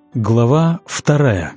Глава 2.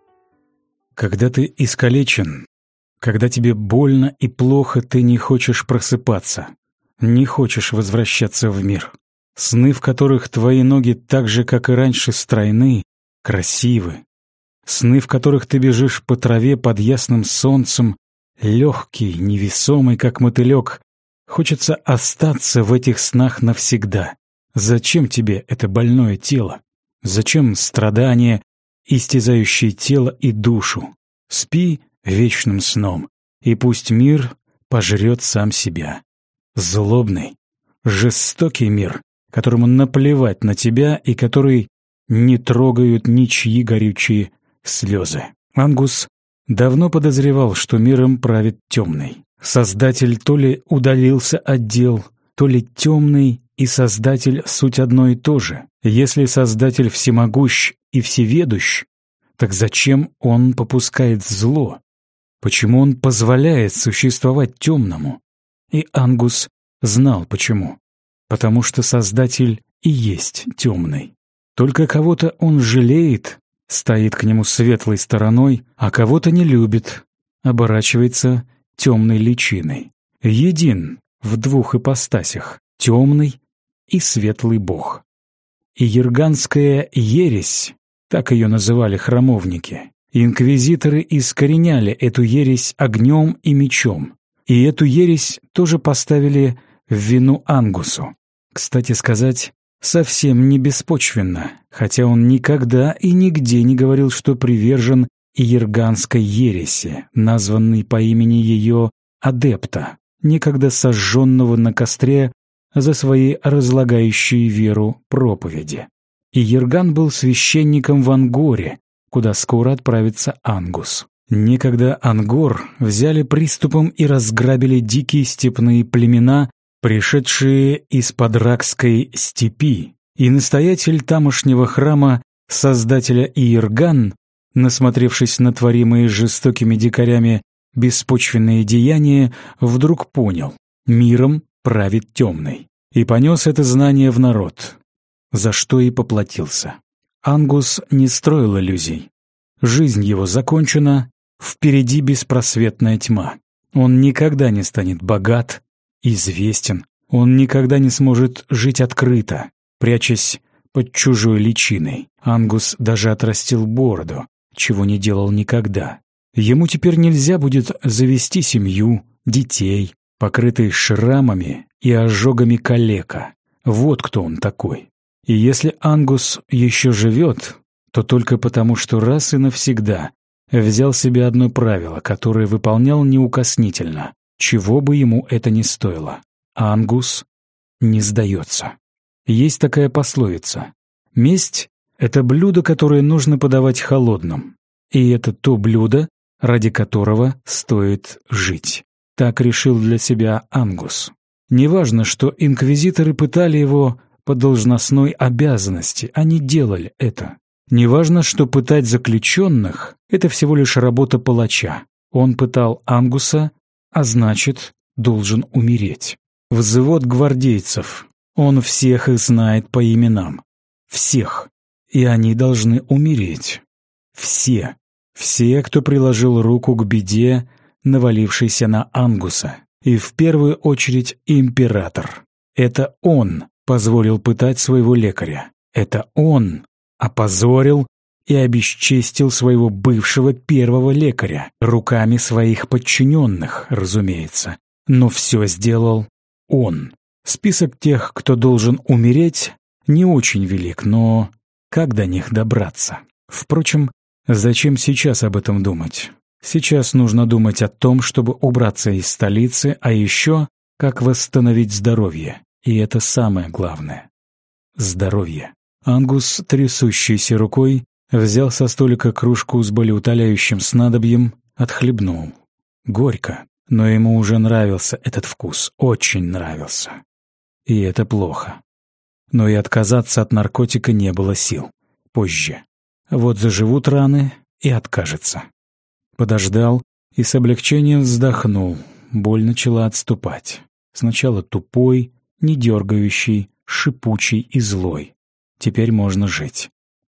Когда ты искалечен, когда тебе больно и плохо, ты не хочешь просыпаться, не хочешь возвращаться в мир. Сны, в которых твои ноги так же, как и раньше, стройны, красивы. Сны, в которых ты бежишь по траве под ясным солнцем, легкий, невесомый, как мотылек. Хочется остаться в этих снах навсегда. Зачем тебе это больное тело? Зачем страдания, истязающие тело и душу? Спи вечным сном, и пусть мир пожрет сам себя. Злобный, жестокий мир, которому наплевать на тебя и который не трогают ничьи горючие слезы. Ангус давно подозревал, что миром правит темный. Создатель то ли удалился от дел, то ли темный и Создатель — суть одно и то же. Если Создатель всемогущ и всеведущ, так зачем Он попускает зло? Почему Он позволяет существовать темному? И Ангус знал почему. Потому что Создатель и есть темный. Только кого-то Он жалеет, стоит к Нему светлой стороной, а кого-то не любит, оборачивается темной личиной. Един в двух ипостасях — темный и светлый Бог. И Йерганская ересь, так ее называли храмовники, инквизиторы искореняли эту ересь огнем и мечом. И эту ересь тоже поставили в вину Ангусу. Кстати сказать, совсем не беспочвенно, хотя он никогда и нигде не говорил, что привержен Йерганской ереси, названной по имени ее адепта, некогда сожженного на костре за свои разлагающие веру проповеди. И Йерган был священником в Ангоре, куда скоро отправится Ангус. Некогда Ангор взяли приступом и разграбили дикие степные племена, пришедшие из Подракской степи, и настоятель тамошнего храма, создателя Йерган, насмотревшись на творимые жестокими дикарями беспочвенные деяния, вдруг понял — миром правит темный, и понес это знание в народ, за что и поплатился. Ангус не строил иллюзий. Жизнь его закончена, впереди беспросветная тьма. Он никогда не станет богат, известен, он никогда не сможет жить открыто, прячась под чужой личиной. Ангус даже отрастил бороду, чего не делал никогда. Ему теперь нельзя будет завести семью, детей, покрытый шрамами и ожогами калека. Вот кто он такой. И если Ангус еще живет, то только потому, что раз и навсегда взял себе одно правило, которое выполнял неукоснительно, чего бы ему это ни стоило. Ангус не сдается. Есть такая пословица: месть — это блюдо, которое нужно подавать холодным. И это то блюдо, ради которого стоит жить. Так решил для себя Ангус. Неважно, что инквизиторы пытали его по должностной обязанности, они делали это. Неважно, что пытать заключенных — это всего лишь работа палача. Он пытал Ангуса, а значит, должен умереть. Взвод гвардейцев. Он всех их знает по именам. Всех. И они должны умереть. Все. Все, кто приложил руку к беде, навалившийся на Ангуса. И в первую очередь император. Это он позволил пытать своего лекаря. Это он опозорил и обесчестил своего бывшего первого лекаря руками своих подчиненных, разумеется. Но все сделал он. Список тех, кто должен умереть, не очень велик, но как до них добраться? Впрочем, зачем сейчас об этом думать? Сейчас нужно думать о том, чтобы убраться из столицы, а еще как восстановить здоровье. И это самое главное. Здоровье. Ангус, трясущейся рукой, взял со столика кружку с болеутоляющим снадобьем, отхлебнул. Горько, но ему уже нравился этот вкус, очень нравился. И это плохо. Но и отказаться от наркотика не было сил. Позже. Вот заживут раны и откажется. Подождал и с облегчением вздохнул. Боль начала отступать. Сначала тупой, не дергающий, шипучий и злой. Теперь можно жить.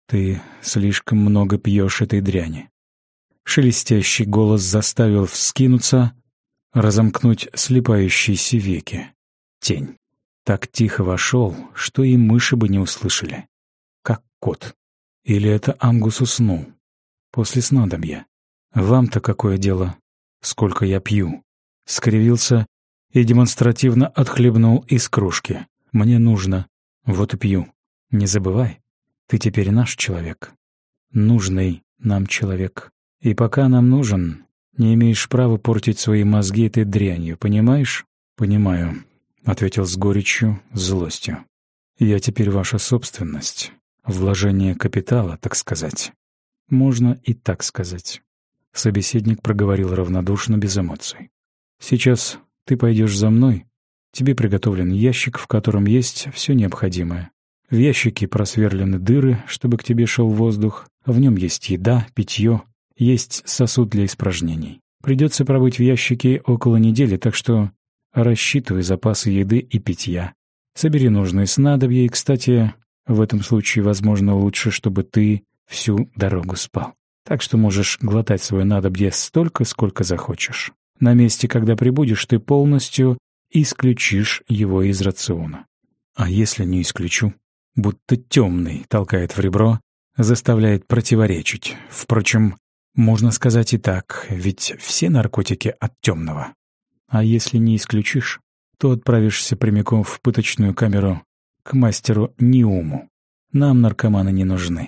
«Ты слишком много пьешь этой дряни». Шелестящий голос заставил вскинуться, разомкнуть слипающиеся веки. Тень. Так тихо вошел, что и мыши бы не услышали. Как кот. Или это Ангус уснул? После снадобья. Вам-то какое дело? Сколько я пью? Скривился и демонстративно отхлебнул из кружки. Мне нужно. Вот и пью. Не забывай, ты теперь наш человек. Нужный нам человек. И пока нам нужен, не имеешь права портить свои мозги этой дрянью, понимаешь? Понимаю, ответил с горечью, злостью. Я теперь ваша собственность. Вложение капитала, так сказать. Можно и так сказать. Собеседник проговорил равнодушно, без эмоций. Сейчас ты пойдешь за мной. Тебе приготовлен ящик, в котором есть все необходимое. В ящике просверлены дыры, чтобы к тебе шел воздух. В нем есть еда, питье, есть сосуд для испражнений. Придется пробыть в ящике около недели, так что рассчитывай запасы еды и питья. Собери нужные снадобья, и, кстати, в этом случае, возможно, лучше, чтобы ты всю дорогу спал. Так что можешь глотать свое надобье столько, сколько захочешь. На месте, когда прибудешь, ты полностью исключишь его из рациона. А если не исключу? Будто темный толкает в ребро, заставляет противоречить. Впрочем, можно сказать и так, ведь все наркотики от темного. А если не исключишь, то отправишься прямиком в пыточную камеру к мастеру Ниуму. Нам наркоманы не нужны.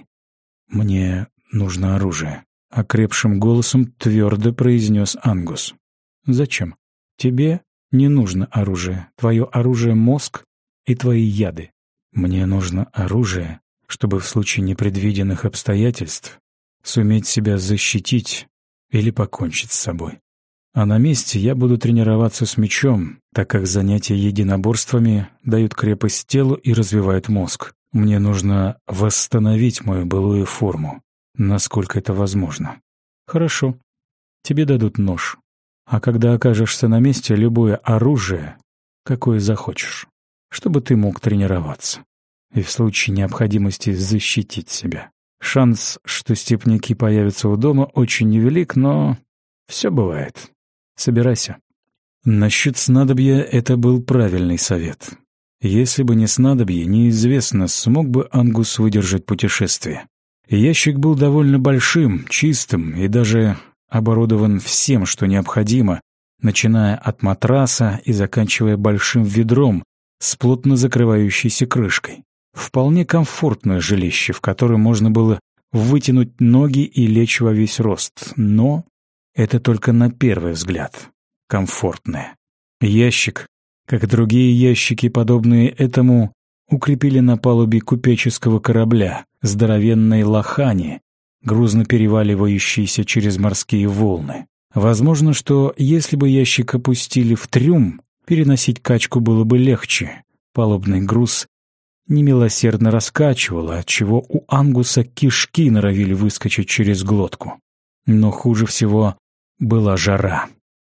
Мне нужно оружие, — окрепшим голосом твердо произнес Ангус. Зачем? Тебе не нужно оружие. Твое оружие — мозг и твои яды. Мне нужно оружие, чтобы в случае непредвиденных обстоятельств суметь себя защитить или покончить с собой. А на месте я буду тренироваться с мечом, так как занятия единоборствами дают крепость телу и развивают мозг. Мне нужно восстановить мою былую форму, насколько это возможно. Хорошо, тебе дадут нож. А когда окажешься на месте, любое оружие, какое захочешь, чтобы ты мог тренироваться и в случае необходимости защитить себя. Шанс, что степняки появятся у дома, очень невелик, но все бывает. Собирайся. Насчет снадобья это был правильный совет. Если бы не снадобье, неизвестно, смог бы Ангус выдержать путешествие. Ящик был довольно большим, чистым и даже оборудован всем, что необходимо, начиная от матраса и заканчивая большим ведром с плотно закрывающейся крышкой. Вполне комфортное жилище, в которое можно было вытянуть ноги и лечь во весь рост, но это только на первый взгляд комфортное. Ящик, как другие ящики, подобные этому, укрепили на палубе купеческого корабля, здоровенной лохани, грузно переваливающейся через морские волны. Возможно, что если бы ящик опустили в трюм, переносить качку было бы легче. Палубный груз немилосердно раскачивало, отчего у Ангуса кишки норовили выскочить через глотку. Но хуже всего была жара.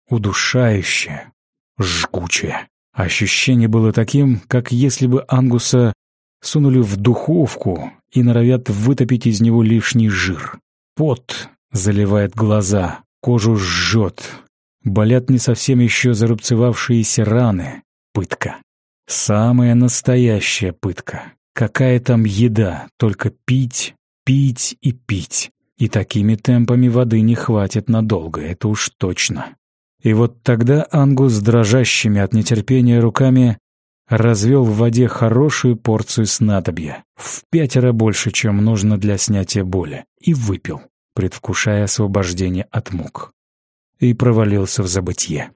Удушающая, жгучая. Ощущение было таким, как если бы Ангуса сунули в духовку и норовят вытопить из него лишний жир. Пот заливает глаза, кожу жжет. Болят не совсем еще зарубцевавшиеся раны. Пытка. Самая настоящая пытка. Какая там еда, только пить, пить и пить. И такими темпами воды не хватит надолго, это уж точно. И вот тогда Ангус с дрожащими от нетерпения руками развел в воде хорошую порцию снадобья, в 5 больше, чем нужно для снятия боли, и выпил, предвкушая освобождение от мук. И провалился в забытье.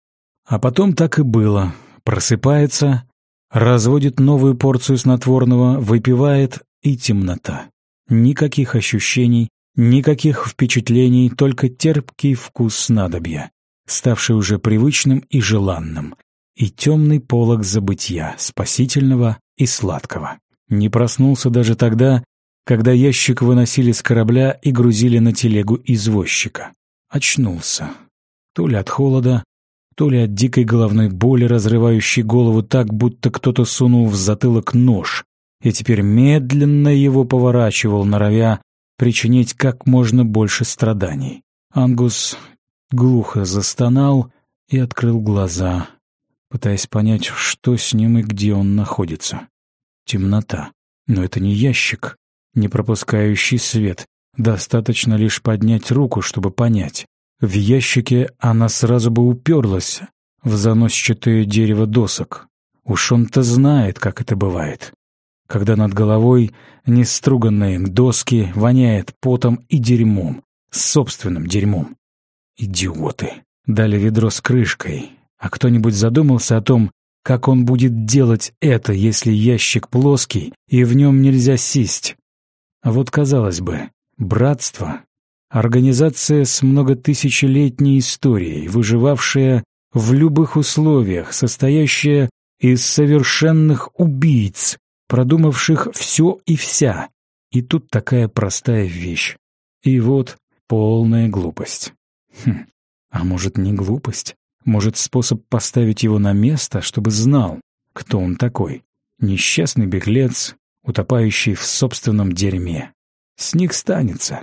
А потом так и было. Просыпается, разводит новую порцию снотворного, выпивает, и темнота. Никаких ощущений, никаких впечатлений, только терпкий вкус снадобья, ставший уже привычным и желанным, и темный полог забытья, спасительного и сладкого. Не проснулся даже тогда, когда ящик выносили с корабля и грузили на телегу извозчика. Очнулся. То ли от холода, то ли от дикой головной боли, разрывающей голову так, будто кто-то сунул в затылок нож, и теперь медленно его поворачивал, норовя причинить как можно больше страданий. Ангус глухо застонал и открыл глаза, пытаясь понять, что с ним и где он находится. Темнота. Но это не ящик, не пропускающий свет. Достаточно лишь поднять руку, чтобы понять. В ящике она сразу бы уперлась в заносчатое дерево досок. Уж он-то знает, как это бывает. Когда над головой неструганные доски воняет потом и дерьмом, собственным дерьмом. Идиоты. Дали ведро с крышкой. А кто-нибудь задумался о том, как он будет делать это, если ящик плоский и в нем нельзя сесть? А вот, казалось бы, братство — организация с многотысячелетней историей, выживавшая в любых условиях, состоящая из совершенных убийц, продумавших все и вся. И тут такая простая вещь. И вот полная глупость. А может, не глупость? Может, способ поставить его на место, чтобы знал, кто он такой? Несчастный беглец, утопающий в собственном дерьме. С них станется.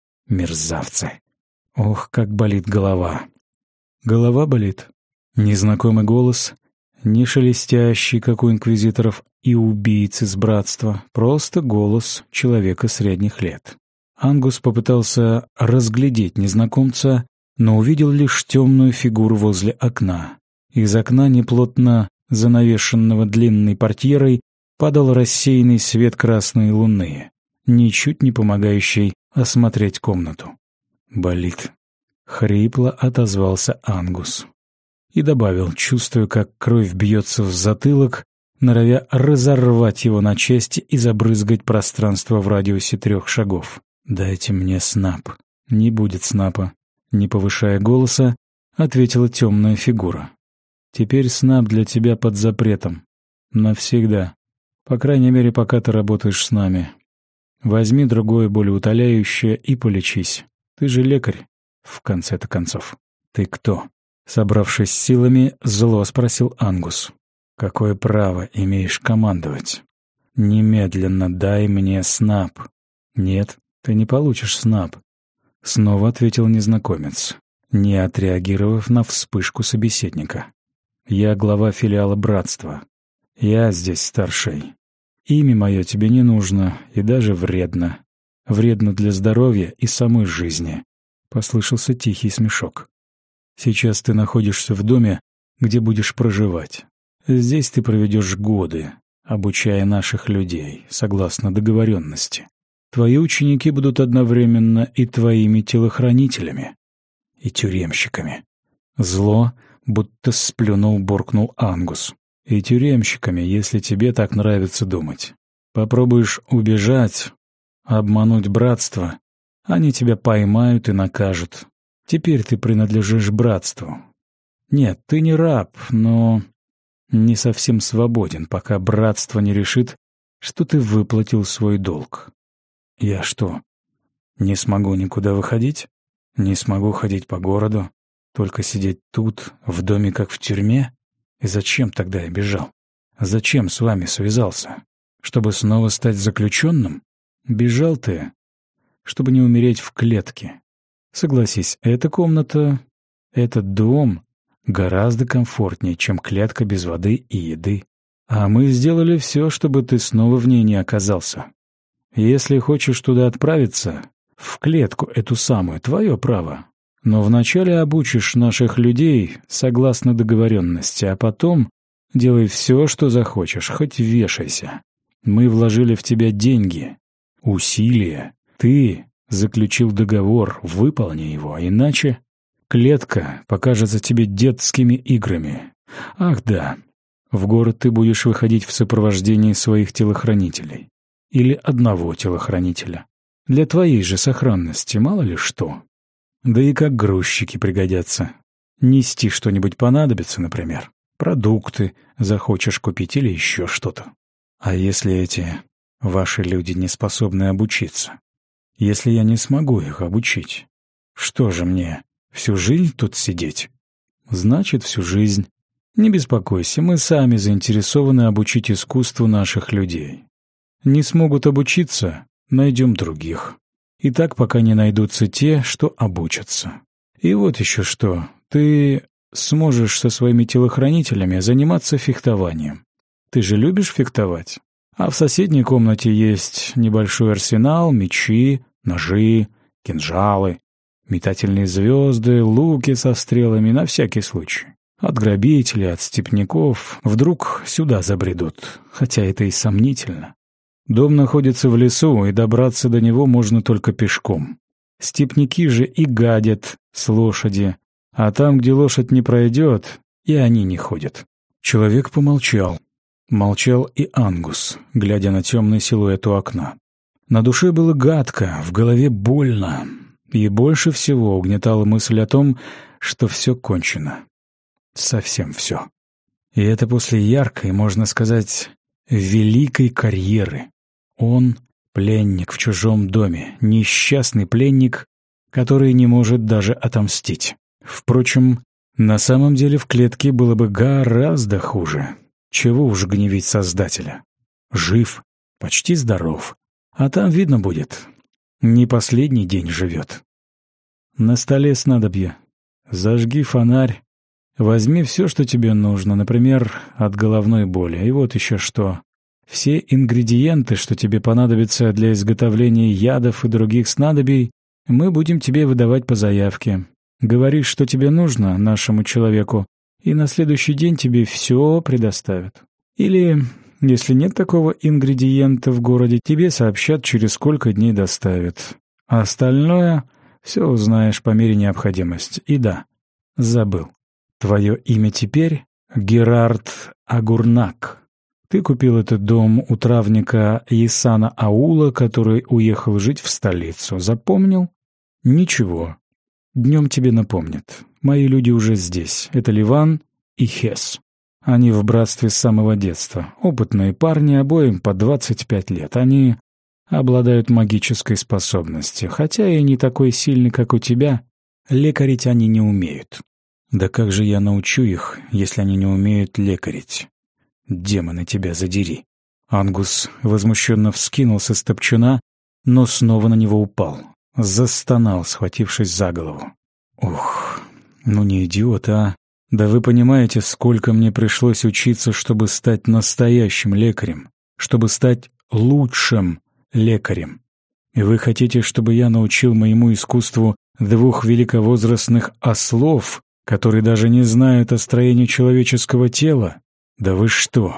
Мерзавцы. Ох, как болит голова. Голова болит. Незнакомый голос, не шелестящий, как у инквизиторов и убийц из братства, просто голос человека средних лет. Ангус попытался разглядеть незнакомца, но увидел лишь темную фигуру возле окна. Из окна, неплотно занавешенного длинной портьерой, падал рассеянный свет красной луны, ничуть не помогающий осмотреть комнату. «Болит», — хрипло отозвался Ангус. И добавил, чувствуя, как кровь бьется в затылок, норовя разорвать его на части и забрызгать пространство в радиусе 3 шагов. «Дайте мне снап». «Не будет снапа», — не повышая голоса, ответила темная фигура. «Теперь снап для тебя под запретом. Навсегда. По крайней мере, пока ты работаешь с нами. Возьми другое болеутоляющее и полечись. Ты же лекарь, в конце-то концов». «Ты кто?» — собравшись силами, зло спросил Ангус. «Какое право имеешь командовать? Немедленно дай мне снап». «Нет, ты не получишь снап», — снова ответил незнакомец, не отреагировав на вспышку собеседника. «Я глава филиала братства. Я здесь старший. Имя мое тебе не нужно и даже вредно. Вредно для здоровья и самой жизни». Послышался тихий смешок. «Сейчас ты находишься в доме, где будешь проживать. Здесь ты проведешь годы, обучая наших людей, согласно договоренности. Твои ученики будут одновременно и твоими телохранителями, и тюремщиками». Зло, будто сплюнул, буркнул Ангус. «И тюремщиками, если тебе так нравится думать. Попробуешь убежать, обмануть братство, они тебя поймают и накажут. Теперь ты принадлежишь братству. Нет, ты не раб, но не совсем свободен, пока братство не решит, что ты выплатил свой долг. Я что, не смогу никуда выходить? Не смогу ходить по городу? Только сидеть тут, в доме, как в тюрьме? И зачем тогда я бежал? Зачем с вами связался? Чтобы снова стать заключенным? Бежал ты, чтобы не умереть в клетке. Согласись, эта комната, этот дом гораздо комфортнее, чем клетка без воды и еды. А мы сделали все, чтобы ты снова в ней не оказался. Если хочешь туда отправиться, в клетку эту самую, твое право. Но вначале обучишь наших людей согласно договоренности, а потом делай все, что захочешь, хоть вешайся. Мы вложили в тебя деньги, усилия. Ты заключил договор, выполни его, иначе клетка покажется тебе детскими играми. Ах да, в город ты будешь выходить в сопровождении своих телохранителей. Или одного телохранителя. Для твоей же сохранности, мало ли что. Да и как грузчики пригодятся. Нести что-нибудь понадобится, например. Продукты захочешь купить или еще что-то. А если эти ваши люди не способны обучиться? Если я не смогу их обучить? Что же мне, всю жизнь тут сидеть? Значит, всю жизнь. Не беспокойся, мы сами заинтересованы обучить искусству наших людей. Не смогут обучиться — найдем других. И так, пока не найдутся те, что обучатся. И вот еще что. Ты сможешь со своими телохранителями заниматься фехтованием. Ты же любишь фехтовать? А в соседней комнате есть небольшой арсенал, мечи, ножи, кинжалы, метательные звезды, луки со стрелами на всякий случай. От грабителей, от степняков вдруг сюда забредут, хотя это и сомнительно. Дом находится в лесу, и добраться до него можно только пешком. Степняки же и гадят с лошади, а там, где лошадь не пройдет, и они не ходят. Человек помолчал. Молчал и Ангус, глядя на темный силуэт у окна. На душе было гадко, в голове больно, и больше всего угнетала мысль о том, что все кончено. Совсем все. И это после яркой, можно сказать, великой карьеры. Он — пленник в чужом доме, несчастный пленник, который не может даже отомстить. Впрочем, на самом деле в клетке было бы гораздо хуже. Чего уж гневить Создателя. Жив, почти здоров. А там видно будет. Не последний день живет. На столе снадобье. Зажги фонарь. Возьми все, что тебе нужно, например, от головной боли. И вот еще что. Все ингредиенты, что тебе понадобятся для изготовления ядов и других снадобий, мы будем тебе выдавать по заявке. Говоришь, что тебе нужно, нашему человеку, и на следующий день тебе все предоставят. Или, если нет такого ингредиента в городе, тебе сообщат, через сколько дней доставят. А остальное все узнаешь по мере необходимости. И да, забыл. Твое имя теперь Герард Агурнак. Ты купил этот дом у травника Есана Аула, который уехал жить в столицу. Запомнил? Ничего. Днем тебе напомнят. Мои люди уже здесь. Это Ливан и Хес. Они в братстве с самого детства. Опытные парни, обоим по 25 лет. Они обладают магической способностью. Хотя и не такой сильный, как у тебя, лекарить они не умеют. Да как же я научу их, если они не умеют лекарить? Демоны, тебя задери. Ангус возмущенно вскинулся с топчуна, но снова на него упал. Застонал, схватившись за голову. Ух, ну не идиот, а? Да вы понимаете, сколько мне пришлось учиться, чтобы стать настоящим лекарем, чтобы стать лучшим лекарем. И вы хотите, чтобы я научил моему искусству 2 великовозрастных ослов, которые даже не знают о строении человеческого тела? Да вы что,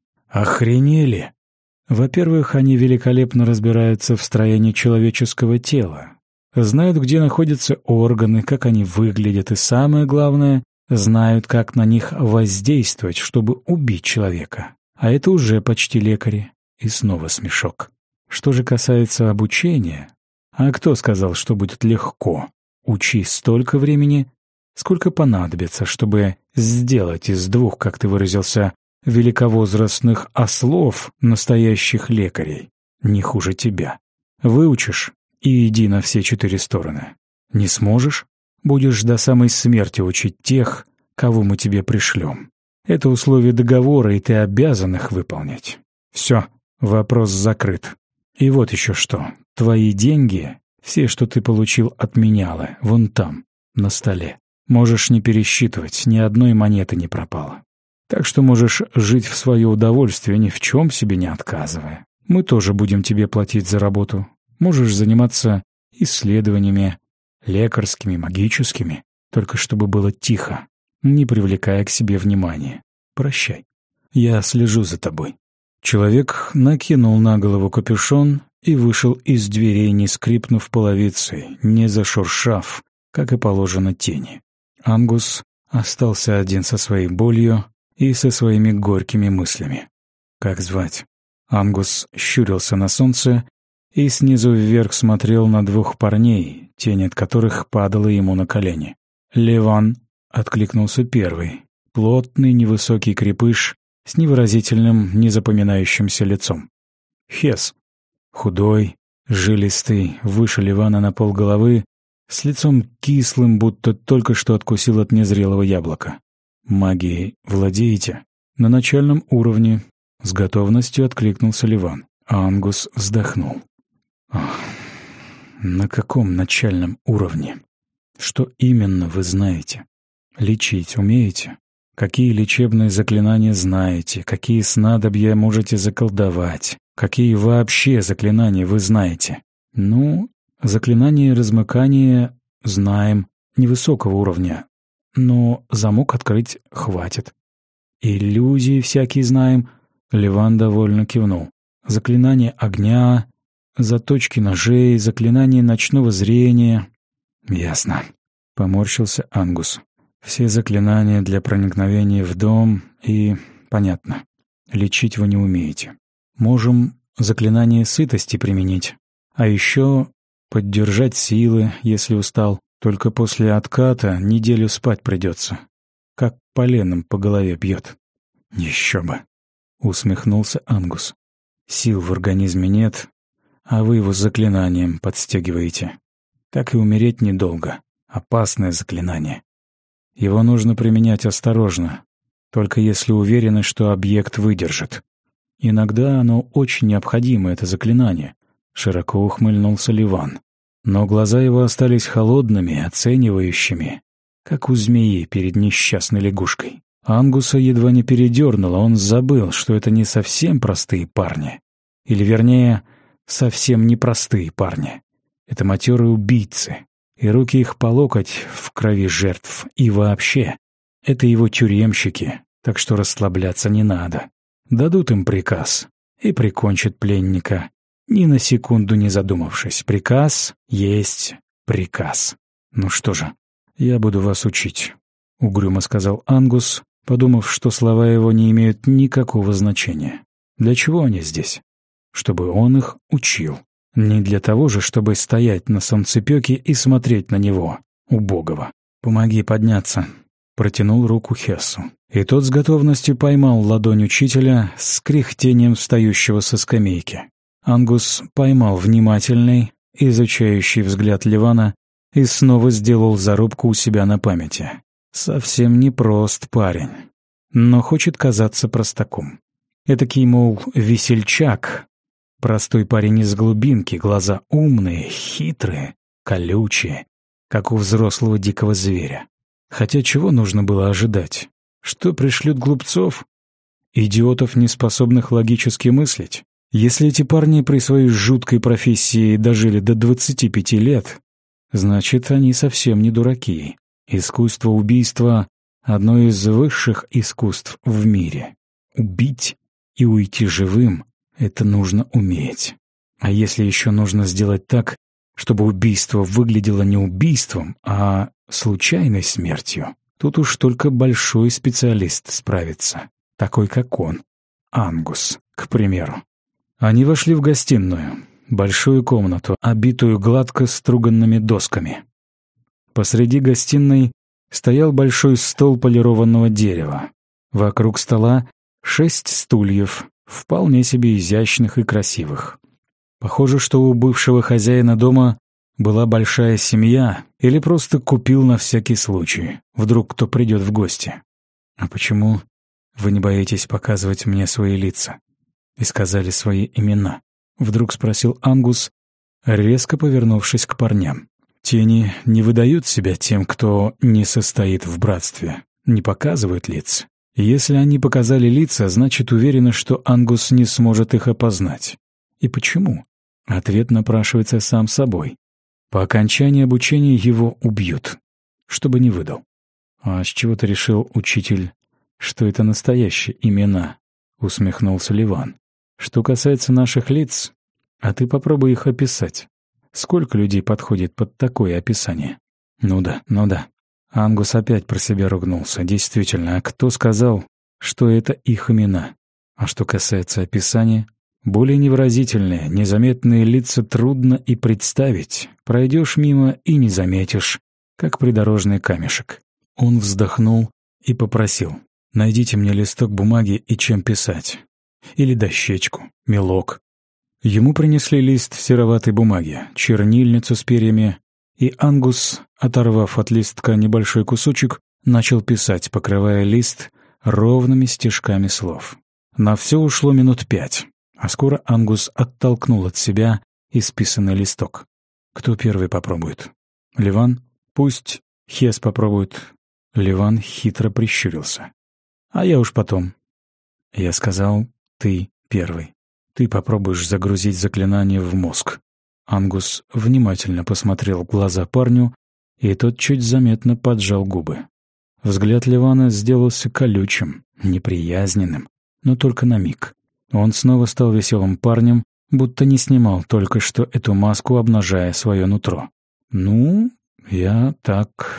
охренели? Во-первых, они великолепно разбираются в строении человеческого тела. Знают, где находятся органы, как они выглядят, и самое главное, знают, как на них воздействовать, чтобы убить человека. А это уже почти лекари. И снова смешок. Что же касается обучения, а кто сказал, что будет легко? Учи столько времени, сколько понадобится, чтобы сделать из 2, как ты выразился, великовозрастных ослов настоящих лекарей, не хуже тебя. Выучишь и иди на все 4 стороны. Не сможешь? Будешь до самой смерти учить тех, кого мы тебе пришлем. Это условие договора, и ты обязан их выполнять. Все, вопрос закрыт. И вот еще что. Твои деньги, все, что ты получил от менялы, вон там, на столе. Можешь не пересчитывать, ни одной монеты не пропало. Так что можешь жить в свое удовольствие, ни в чем себе не отказывая. Мы тоже будем тебе платить за работу. Можешь заниматься исследованиями, лекарскими, магическими, только чтобы было тихо, не привлекая к себе внимания. Прощай. Я слежу за тобой. Человек накинул на голову капюшон и вышел из дверей, не скрипнув половицей, не зашуршав, как и положено тени. Ангус остался один со своей болью и со своими горькими мыслями. Как звать? Ангус щурился на солнце и снизу вверх смотрел на 2 парней, тень от которых падала ему на колени. «Ливан», — откликнулся первый, плотный невысокий крепыш с невыразительным, незапоминающимся лицом. «Хес», худой, жилистый, выше Ливана на полголовы, с лицом кислым, будто только что откусил от незрелого яблока. «Магией владеете?» «На начальном уровне», — с готовностью откликнулся Ливан. Ангус вздохнул. Ох, на каком начальном уровне? Что именно вы знаете? Лечить умеете? Какие лечебные заклинания знаете? Какие снадобья можете заколдовать? Какие вообще заклинания вы знаете? Ну, заклинание размыкания знаем, невысокого уровня. Но замок открыть хватит. Иллюзии всякие знаем. Ливан довольно кивнул. Заклинание огня, заточки ножей, заклинание ночного зрения. Ясно. Поморщился Ангус. Все заклинания для проникновения в дом и... Понятно. Лечить вы не умеете. Можем заклинание сытости применить. А еще поддержать силы, если устал. Только после отката неделю спать придется. Как поленом по голове бьет. Еще бы. Усмехнулся Ангус. Сил в организме нет, а вы его заклинанием подстегиваете. Так и умереть недолго. Опасное заклинание. Его нужно применять осторожно, только если уверены, что объект выдержит. Иногда оно очень необходимо, это заклинание. Широко ухмыльнулся Ливан. Но глаза его остались холодными, оценивающими, как у змеи перед несчастной лягушкой. Ангуса едва не передернуло, он забыл, что это не совсем простые парни. Или, вернее, совсем непростые парни. Это матерые убийцы, и руки их по локоть в крови жертв. И вообще, это его тюремщики, так что расслабляться не надо. Дадут им приказ и прикончат пленника, ни на секунду не задумавшись. Приказ есть приказ. Ну что же, я буду вас учить, — угрюмо сказал Ангус, подумав, что слова его не имеют никакого значения. Для чего они здесь? Чтобы он их учил. Не для того же, чтобы стоять на солнцепёке и смотреть на него, убогого. «Помоги подняться», — протянул руку Хессу. И тот с готовностью поймал ладонь учителя с кряхтением встающего со скамейки. Ангус поймал внимательный, изучающий взгляд Ливана и снова сделал зарубку у себя на памяти. Совсем непрост парень, но хочет казаться простаком. Этакий, мол, весельчак, простой парень из глубинки, глаза умные, хитрые, колючие, как у взрослого дикого зверя. Хотя чего нужно было ожидать? Что пришлют глупцов? Идиотов, не способных логически мыслить? Если эти парни при своей жуткой профессии дожили до 25 лет, значит, они совсем не дураки. Искусство убийства — одно из высших искусств в мире. Убить и уйти живым — это нужно уметь. А если еще нужно сделать так, чтобы убийство выглядело не убийством, а случайной смертью, тут уж только большой специалист справится, такой как он, Ангус, к примеру. Они вошли в гостиную, большую комнату, обитую гладко струганными досками. Посреди гостиной стоял большой стол полированного дерева. Вокруг стола 6 стульев, вполне себе изящных и красивых. Похоже, что у бывшего хозяина дома была большая семья или просто купил на всякий случай, вдруг кто придет в гости. «А почему вы не боитесь показывать мне свои лица и сказали свои имена?» — вдруг спросил Ангус, резко повернувшись к парням. «Тени не выдают себя тем, кто не состоит в братстве, не показывают лиц. Если они показали лица, значит, уверены, что Ангус не сможет их опознать. И почему?» Ответ напрашивается сам собой. По окончании обучения его убьют, чтобы не выдал. «А с чего ты решил, учитель, что это настоящие имена?» — усмехнулся Ливан. «Что касается наших лиц, а ты попробуй их описать. Сколько людей подходит под такое описание?» Ну да. Ангус опять про себя ругнулся. Действительно, а кто сказал, что это их имена? А что касается описания, более невыразительные, незаметные лица трудно и представить. Пройдешь мимо и не заметишь, как придорожный камешек. Он вздохнул и попросил: «Найдите мне листок бумаги и чем писать. Или дощечку, мелок». Ему принесли лист сероватой бумаги, чернильницу с перьями, и Ангус, оторвав от листка небольшой кусочек, начал писать, покрывая лист ровными стежками слов. На все ушло минут 5. А скоро Ангус оттолкнул от себя исписанный листок. Кто первый попробует? Ливан? Пусть Хес попробует. Ливан хитро прищурился. А я уж потом. Я сказал, ты первый. Ты попробуешь загрузить заклинание в мозг. Ангус внимательно посмотрел в глаза парню, и тот чуть заметно поджал губы. Взгляд Ливана сделался колючим, неприязненным, но только на миг. Он снова стал веселым парнем, будто не снимал только что эту маску, обнажая свое нутро. «Ну, я так...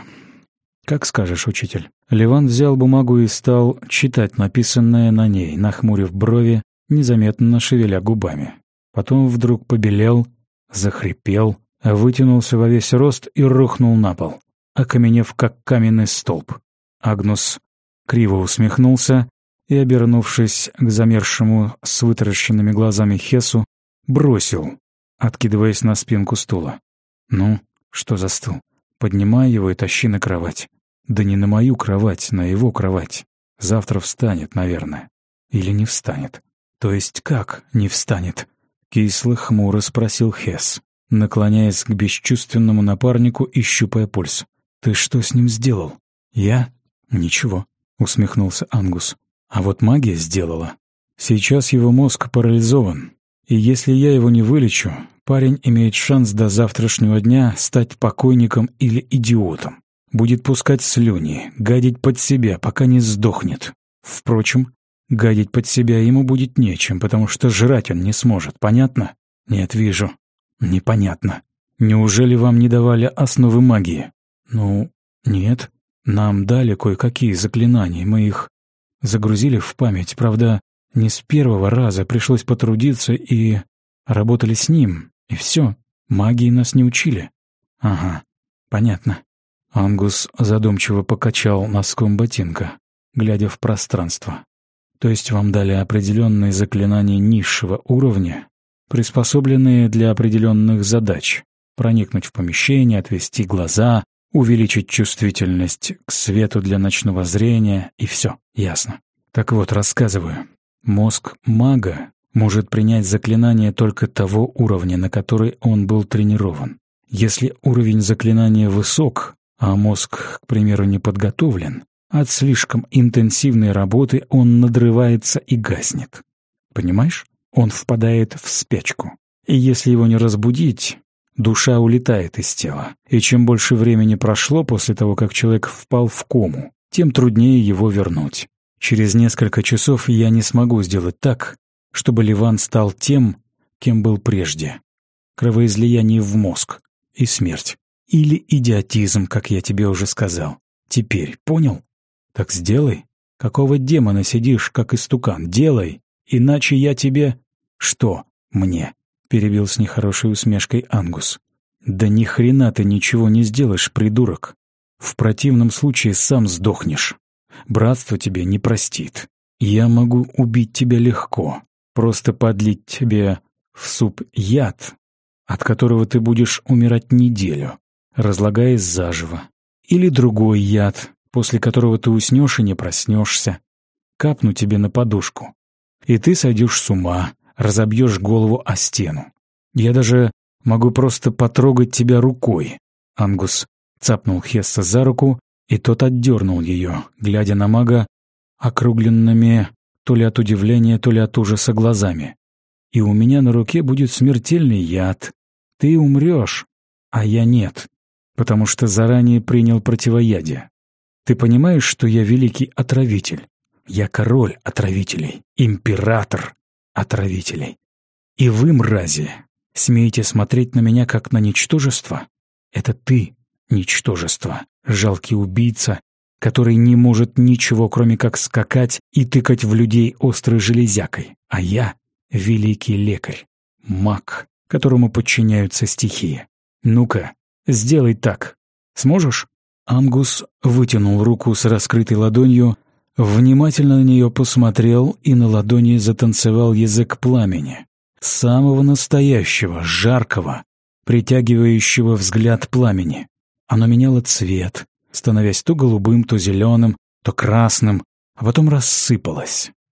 как скажешь, учитель». Ливан взял бумагу и стал читать написанное на ней, нахмурив брови, незаметно шевеля губами. Потом вдруг побелел, захрипел, вытянулся во весь рост и рухнул на пол, окаменев как каменный столб. Агнус криво усмехнулся и, обернувшись к замерзшему с вытаращенными глазами Хесу, бросил, откидываясь на спинку стула. «Ну, что застыл? Поднимай его и тащи на кровать. Да не на мою кровать, на его кровать. Завтра встанет, наверное. Или не встанет. То есть как не встанет?» Кисло-хмуро спросил Хес, наклоняясь к бесчувственному напарнику и щупая пульс. «Ты что с ним сделал?» «Я? Ничего», — усмехнулся Ангус. «А вот магия сделала. Сейчас его мозг парализован, и если я его не вылечу, парень имеет шанс до завтрашнего дня стать покойником или идиотом. Будет пускать слюни, гадить под себя, пока не сдохнет. Впрочем, гадить под себя ему будет нечем, потому что жрать он не сможет, понятно? Нет, вижу. Непонятно. Неужели вам не давали основы магии? Ну, нет. Нам дали кое-какие заклинания, мы их загрузили в память. Правда, не с первого раза, пришлось потрудиться и работали с ним, и все. Магии нас не учили. Ага, понятно. Ангус задумчиво покачал носком ботинка, глядя в пространство. То есть вам дали определенные заклинания низшего уровня, приспособленные для определенных задач. Проникнуть в помещение, отвести глаза, увеличить чувствительность к свету для ночного зрения, и все, ясно. Так вот, рассказываю. Мозг мага может принять заклинание только того уровня, на который он был тренирован. Если уровень заклинания высок, а мозг, к примеру, не подготовлен, от слишком интенсивной работы он надрывается и гаснет. Понимаешь? Он впадает в спячку. И если его не разбудить, душа улетает из тела. И чем больше времени прошло после того, как человек впал в кому, тем труднее его вернуть. Через несколько часов я не смогу сделать так, чтобы Ливан стал тем, кем был прежде. Кровоизлияние в мозг и смерть. Или идиотизм, как я тебе уже сказал. Теперь понял? Так сделай. Какого демона сидишь, как истукан? Делай, иначе я тебе... Что мне? Перебил с нехорошей усмешкой Ангус. Да ни хрена ты ничего не сделаешь, придурок. В противном случае сам сдохнешь. Братство тебе не простит. Я могу убить тебя легко. Просто подлить тебе в суп яд, от которого ты будешь умирать неделю, разлагаясь заживо. Или другой яд, после которого ты уснешь и не проснешься. Капну тебе на подушку. И ты сойдешь с ума, разобьешь голову о стену. Я даже могу просто потрогать тебя рукой. Ангус цапнул Хесса за руку, и тот отдернул ее, глядя на мага округленными то ли от удивления, то ли от ужаса глазами. И у меня на руке будет смертельный яд. Ты умрешь, а я нет, потому что заранее принял противоядие. Ты понимаешь, что я великий отравитель? Я король отравителей, император отравителей. И вы, мрази, смеете смотреть на меня как на ничтожество? Это ты, ничтожество, жалкий убийца, который не может ничего, кроме как скакать и тыкать в людей острой железякой. А я — великий лекарь, маг, которому подчиняются стихии. Ну-ка, сделай так. Сможешь? Ангус вытянул руку с раскрытой ладонью, внимательно на нее посмотрел, и на ладони затанцевал язык пламени. Самого настоящего, жаркого, притягивающего взгляд пламени. Оно меняло цвет, становясь то голубым, то зеленым, то красным, а потом рассыпалось,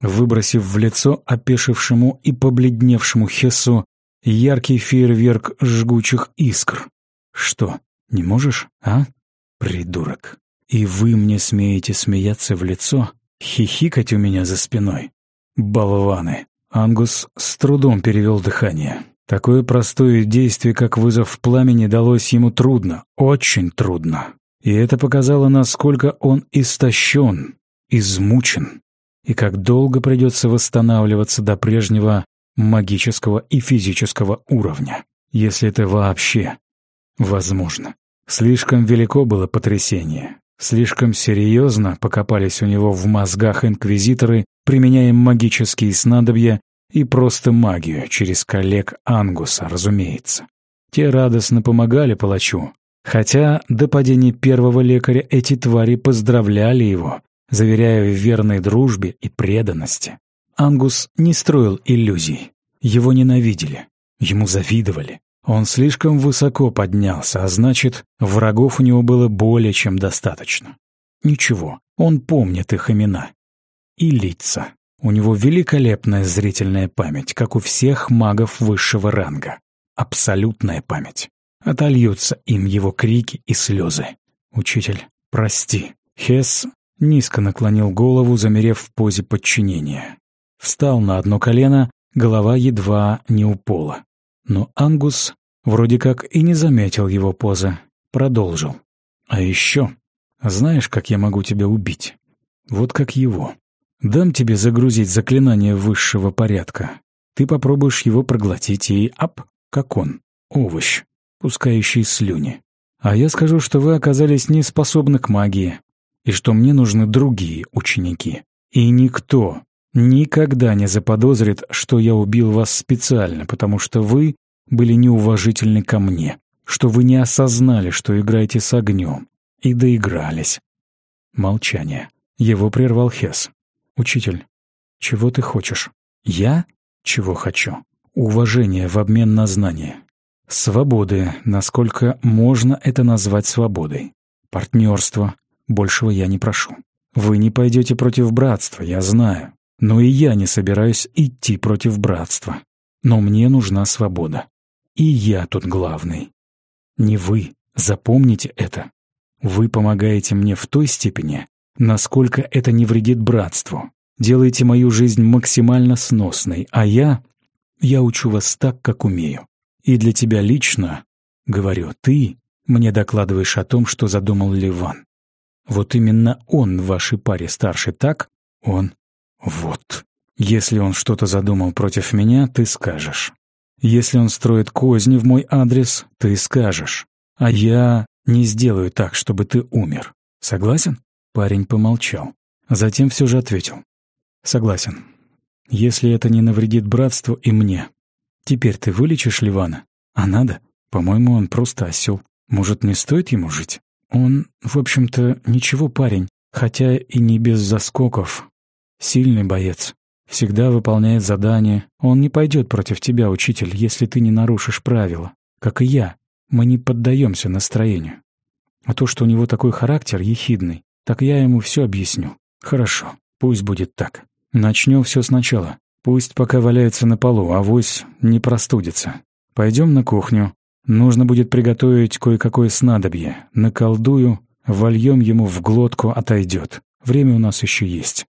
выбросив в лицо опешившему и побледневшему Хессу яркий фейерверк жгучих искр. «Что, не можешь, а? Придурок! И вы мне смеете смеяться в лицо, хихикать у меня за спиной? Болваны!» Ангус с трудом перевел дыхание. Такое простое действие, как вызов пламени, далось ему трудно, очень трудно. И это показало, насколько он истощен, измучен, и как долго придется восстанавливаться до прежнего магического и физического уровня, если это вообще возможно. Слишком велико было потрясение, слишком серьезно покопались у него в мозгах инквизиторы, применяя магические снадобья и просто магию через коллег Ангуса, разумеется. Те радостно помогали палачу, хотя до падения первого лекаря эти твари поздравляли его, заверяя в верной дружбе и преданности. Ангус не строил иллюзий. Его ненавидели, ему завидовали. Он слишком высоко поднялся, а значит, врагов у него было более чем достаточно. Ничего, он помнит их имена и лица. У него великолепная зрительная память, как у всех магов высшего ранга. Абсолютная память. Отольются им его крики и слезы. «Учитель, прости». Хесс низко наклонил голову, замерев в позе подчинения. Встал на одно колено, голова едва не у пола. Но Ангус вроде как и не заметил его позы. Продолжил. «А еще, знаешь, как я могу тебя убить? Вот как его. Дам тебе загрузить заклинание высшего порядка. Ты попробуешь его проглотить и как он, овощ, пускающий слюни. А я скажу, что вы оказались не способны к магии, и что мне нужны другие ученики. И никто никогда не заподозрит, что я убил вас специально, потому что вы были неуважительны ко мне, что вы не осознали, что играете с огнем, и доигрались». Молчание. Его прервал Хесс. «Учитель, чего ты хочешь?» «Я? Чего хочу? Уважение в обмен на знания. Свободы, насколько можно это назвать свободой. Партнерство. Большего я не прошу. Вы не пойдете против братства, я знаю. Но и я не собираюсь идти против братства. Но мне нужна свобода. И я тут главный. Не вы. Запомните это. Вы помогаете мне в той степени, насколько это не вредит братству. Делаете мою жизнь максимально сносной, а я учу вас так, как умею. И для тебя лично, говорю, ты мне докладываешь о том, что задумал Ливан. Вот именно он в вашей паре старший, так? Он. Вот. Если он что-то задумал против меня, ты скажешь. Если он строит козни в мой адрес, ты скажешь. А я не сделаю так, чтобы ты умер. Согласен?» Парень помолчал. Затем все же ответил. «Согласен. Если это не навредит братству и мне. Теперь ты вылечишь Ливана? А надо? По-моему, он просто осел. Может, не стоит ему жить? Он, в общем-то, ничего парень, хотя и не без заскоков. Сильный боец. Всегда выполняет задания. Он не пойдет против тебя, учитель, если ты не нарушишь правила. Как и я. Мы не поддаемся настроению. А то, что у него такой характер ехидный, так я ему все объясню. Хорошо, пусть будет так. Начнем все сначала. Пусть пока валяется на полу, авось не простудится. Пойдем на кухню. Нужно будет приготовить кое-какое снадобье. Наколдую, вольем ему в глотку, отойдет. Время у нас еще есть.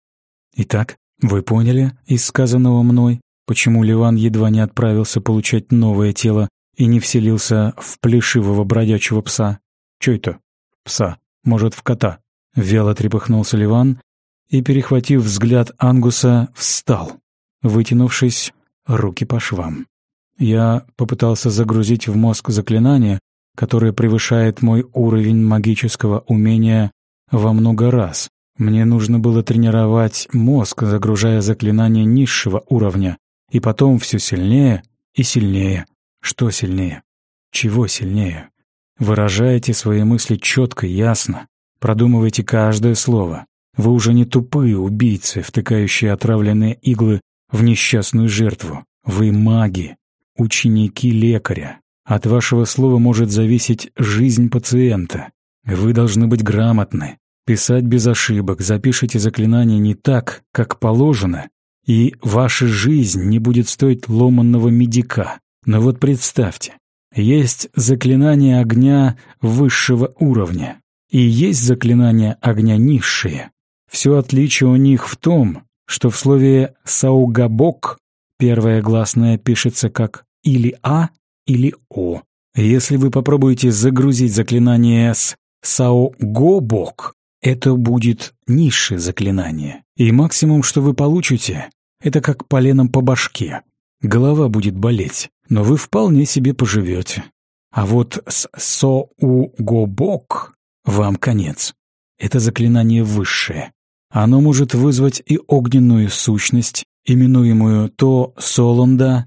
Итак, вы поняли из сказанного мной, почему Ливан едва не отправился получать новое тело и не вселился в плешивого бродячего пса? Чё это? Пса. Может, в кота? Вяло трепыхнулся Ливан и, перехватив взгляд Ангуса, встал, вытянувшись, руки по швам. Я попытался загрузить в мозг заклинание, которое превышает мой уровень магического умения во много раз. Мне нужно было тренировать мозг, загружая заклинания низшего уровня, и потом все сильнее и сильнее. Что сильнее? Чего сильнее? Выражайте свои мысли четко и ясно. Продумывайте каждое слово. Вы уже не тупые убийцы, втыкающие отравленные иглы в несчастную жертву. Вы маги, ученики лекаря. От вашего слова может зависеть жизнь пациента. Вы должны быть грамотны. писать без ошибок, запишите заклинание не так, как положено, и ваша жизнь не будет стоить ломанного медика. Но вот представьте, есть заклинания огня высшего уровня, и есть заклинания огня низшие. Все отличие у них в том, что в слове «саугабок» первое гласное пишется как или «а», или «о». Если вы попробуете загрузить заклинание с «саугобок», это будет низшее заклинание, и максимум, что вы получите, это как поленом по башке. Голова будет болеть, но вы вполне себе поживете. А вот с «соугобок» вам конец. Это заклинание высшее. Оно может вызвать и огненную сущность, именуемую то Соланда,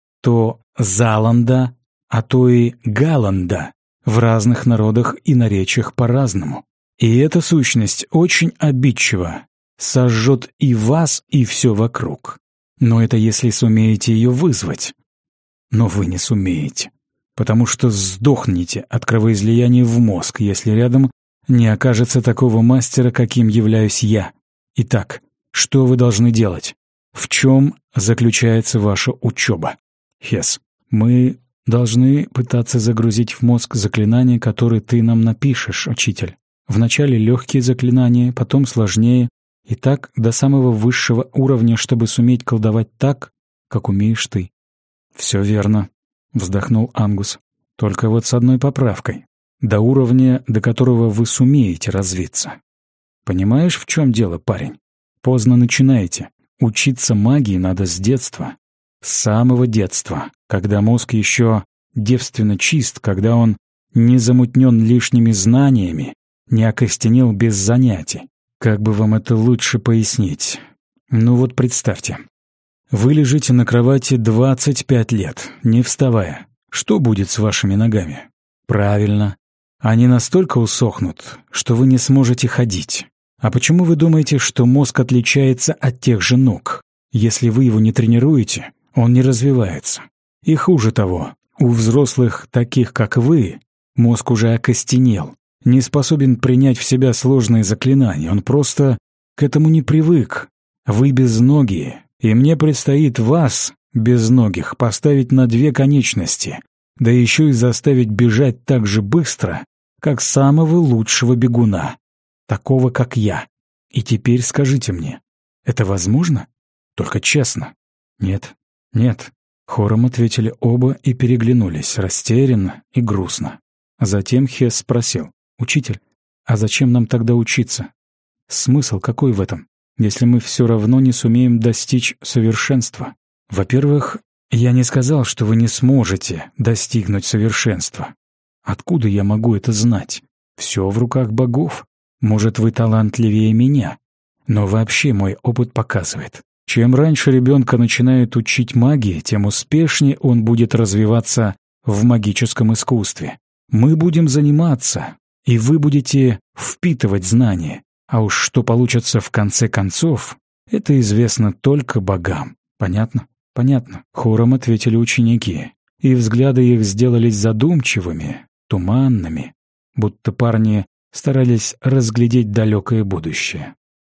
то Заланда, а то и Галанда, в разных народах и наречиях по-разному. И эта сущность очень обидчива, сожжет и вас, и все вокруг. Но это если сумеете ее вызвать. Но вы не сумеете, потому что сдохнете от кровоизлияния в мозг, если рядом не окажется такого мастера, каким являюсь я. Итак, что вы должны делать? В чем заключается ваша учеба? Хес, мы должны пытаться загрузить в мозг заклинания, которые ты нам напишешь, учитель. Вначале легкие заклинания, потом сложнее, и так до самого высшего уровня, чтобы суметь колдовать так, как умеешь ты. «Все верно», — вздохнул Ангус. «Только вот с одной поправкой. До уровня, до которого вы сумеете развиться. Понимаешь, в чем дело, парень? Поздно начинаете. Учиться магии надо с детства. С самого детства, когда мозг еще девственно чист, когда он не замутнен лишними знаниями, не окостенел без занятий. Как бы вам это лучше пояснить? Ну вот представьте. Вы лежите на кровати 25 лет, не вставая. Что будет с вашими ногами? Правильно. Они настолько усохнут, что вы не сможете ходить. А почему вы думаете, что мозг отличается от тех же ног? Если вы его не тренируете, он не развивается. И хуже того, у взрослых, таких как вы, мозг уже окостенел, не способен принять в себя сложные заклинания, он просто к этому не привык. Вы безногие, и мне предстоит вас, безногих, поставить на 2 конечности, да еще и заставить бежать так же быстро, как самого лучшего бегуна, такого, как я. И теперь скажите мне, это возможно? Только честно. Нет, нет. Хором ответили оба и переглянулись, растерянно и грустно. Затем Хес спросил: «Учитель, а зачем нам тогда учиться? Смысл какой в этом, если мы все равно не сумеем достичь совершенства? Во-первых, я не сказал, что вы не сможете достигнуть совершенства. Откуда я могу это знать? Все в руках богов. Может, вы талантливее меня. Но вообще мой опыт показывает, чем раньше ребенка начинают учить магии, тем успешнее он будет развиваться в магическом искусстве. Мы будем заниматься, и вы будете впитывать знания. А уж что получится в конце концов, это известно только богам. Понятно? Понятно. Хором ответили ученики, и взгляды их сделались задумчивыми, туманными, будто парни старались разглядеть далекое будущее.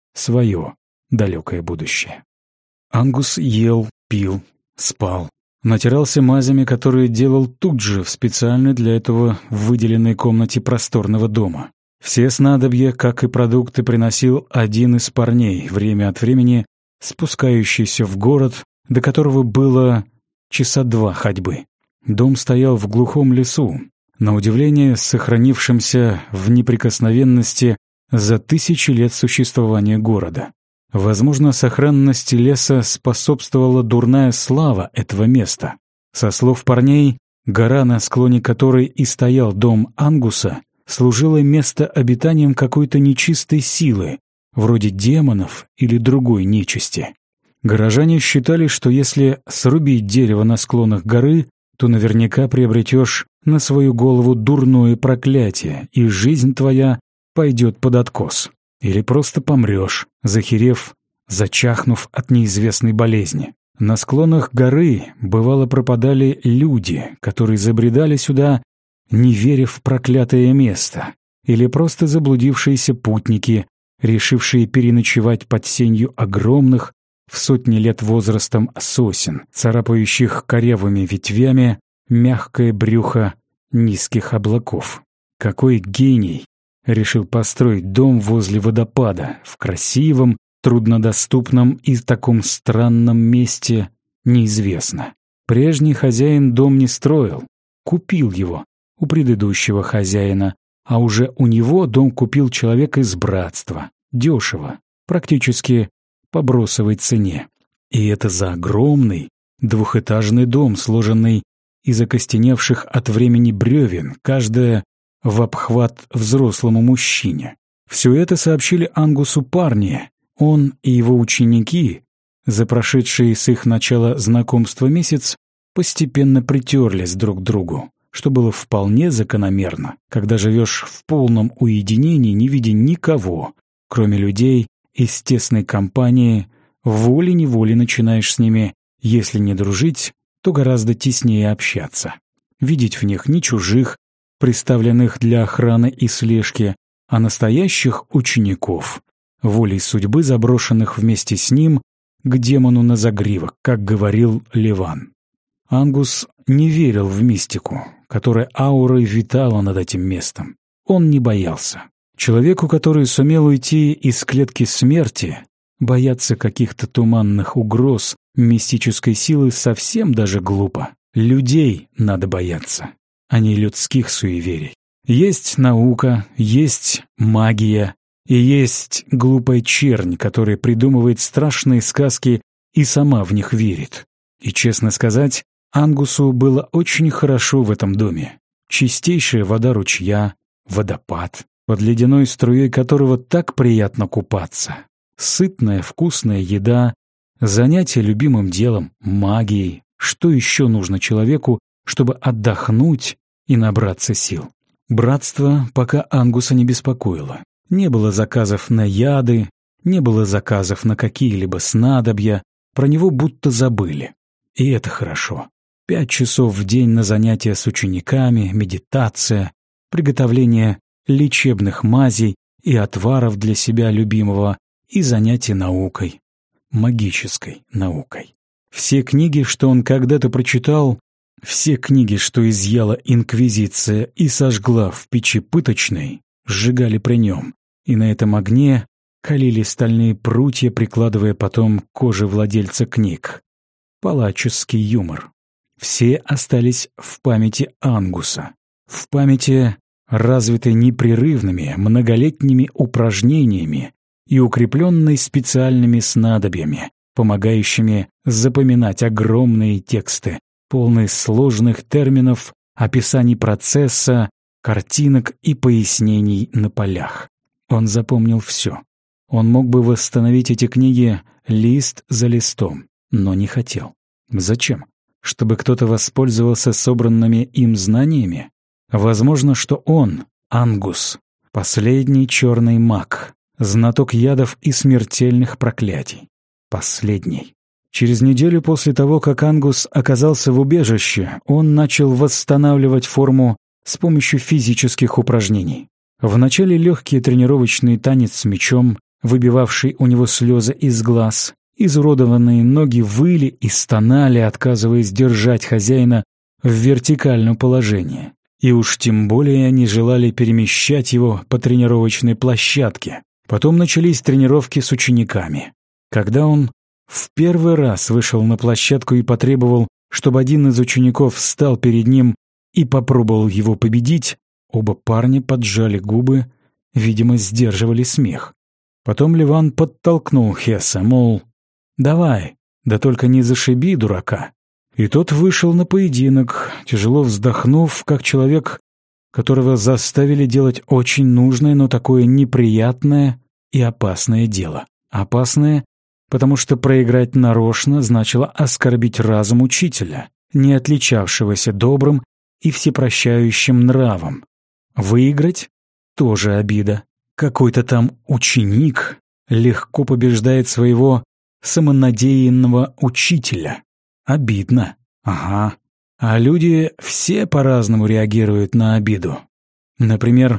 Свое далекое будущее. Ангус ел, пил, спал. Натирался мазями, которые делал тут же в специальной для этого выделенной комнате просторного дома. Все снадобья, как и продукты, приносил один из парней, время от времени спускающийся в город, до которого было 2 часа ходьбы. Дом стоял в глухом лесу, на удивление сохранившемся в неприкосновенности за 1000 лет существования города. Возможно, сохранности леса способствовала дурная слава этого места. Со слов парней, гора, на склоне которой и стоял дом Ангуса, служила место обитанием какой-то нечистой силы, вроде демонов или другой нечисти. Горожане считали, что если срубить дерево на склонах горы, то наверняка приобретешь на свою голову дурное проклятие, и жизнь твоя пойдет под откос. Или просто помрешь, захерев, зачахнув от неизвестной болезни. На склонах горы, бывало, пропадали люди, которые забредали сюда, не веря в проклятое место, или просто заблудившиеся путники, решившие переночевать под сенью огромных, в сотни лет возрастом сосен, царапающих корявыми ветвями мягкое брюхо низких облаков. Какой гений решил построить дом возле водопада, в красивом, труднодоступном и таком странном месте, неизвестно. Прежний хозяин дом не строил, купил его у предыдущего хозяина, а уже у него дом купил человек из братства, дешево, практически по бросовой цене. И это за огромный двухэтажный дом, сложенный из окостеневших от времени бревен, каждая в обхват взрослому мужчине. Все это сообщили Ангусу парни. Он и его ученики, за прошедшие с их начала знакомства месяц, постепенно притерлись друг к другу, что было вполне закономерно, когда живешь в полном уединении, не видя никого, кроме людей из тесной компании, волей-неволей начинаешь с ними, если не дружить, то гораздо теснее общаться. Видеть в них не чужих, приставленных для охраны и слежки, а настоящих учеников, волей судьбы заброшенных вместе с ним к демону на загривок, как говорил Леван. Ангус не верил в мистику, которая аурой витала над этим местом. Он не боялся. Человеку, который сумел уйти из клетки смерти, бояться каких-то туманных угроз мистической силы совсем даже глупо. Людей надо бояться, а не людских суеверий. Есть наука, есть магия, и есть глупая чернь, которая придумывает страшные сказки и сама в них верит. И, честно сказать, Ангусу было очень хорошо в этом доме. Чистейшая вода ручья, водопад, под ледяной струей которого так приятно купаться. Сытная, вкусная еда, занятие любимым делом, магией. Что еще нужно человеку, чтобы отдохнуть и набраться сил? Братство пока Ангуса не беспокоило. Не было заказов на яды, не было заказов на какие-либо снадобья, про него будто забыли. И это хорошо. 5 часов в день на занятия с учениками, медитация, приготовление лечебных мазей и отваров для себя любимого и занятия наукой, магической наукой. Все книги, что он когда-то прочитал, все книги, что изъяла Инквизиция и сожгла в печи пыточной, сжигали при нем, и на этом огне калили стальные прутья, прикладывая потом к коже владельца книг. Палаческий юмор. Все остались в памяти Ангуса, в памяти, развитой непрерывными многолетними упражнениями и укрепленной специальными снадобьями, помогающими запоминать огромные тексты, полные сложных терминов, описаний процесса, картинок и пояснений на полях. Он запомнил все. Он мог бы восстановить эти книги лист за листом, но не хотел. Зачем? Чтобы кто-то воспользовался собранными им знаниями? Возможно, что он, Ангус, последний черный маг, знаток ядов и смертельных проклятий. Последний. Через неделю после того, как Ангус оказался в убежище, он начал восстанавливать форму с помощью физических упражнений. Вначале легкий тренировочный танец с мечом, выбивавший у него слезы из глаз. Изуродованные ноги выли и стонали, отказываясь держать хозяина в вертикальном положении. И уж тем более они желали перемещать его по тренировочной площадке. Потом начались тренировки с учениками. Когда он в первый раз вышел на площадку и потребовал, чтобы один из учеников встал перед ним и попробовал его победить, оба парня поджали губы, видимо, сдерживали смех. Потом Леван подтолкнул Хесса, мол, «Давай, да только не зашиби дурака». И тот вышел на поединок, тяжело вздохнув, как человек, которого заставили делать очень нужное, но такое неприятное и опасное дело. Опасное, потому что проиграть нарочно значило оскорбить разум учителя, не отличавшегося добрым и всепрощающим нравом. Выиграть — тоже обида. Какой-то там ученик легко побеждает своего самонадеянного учителя. Обидно. Ага. А люди все по-разному реагируют на обиду. Например,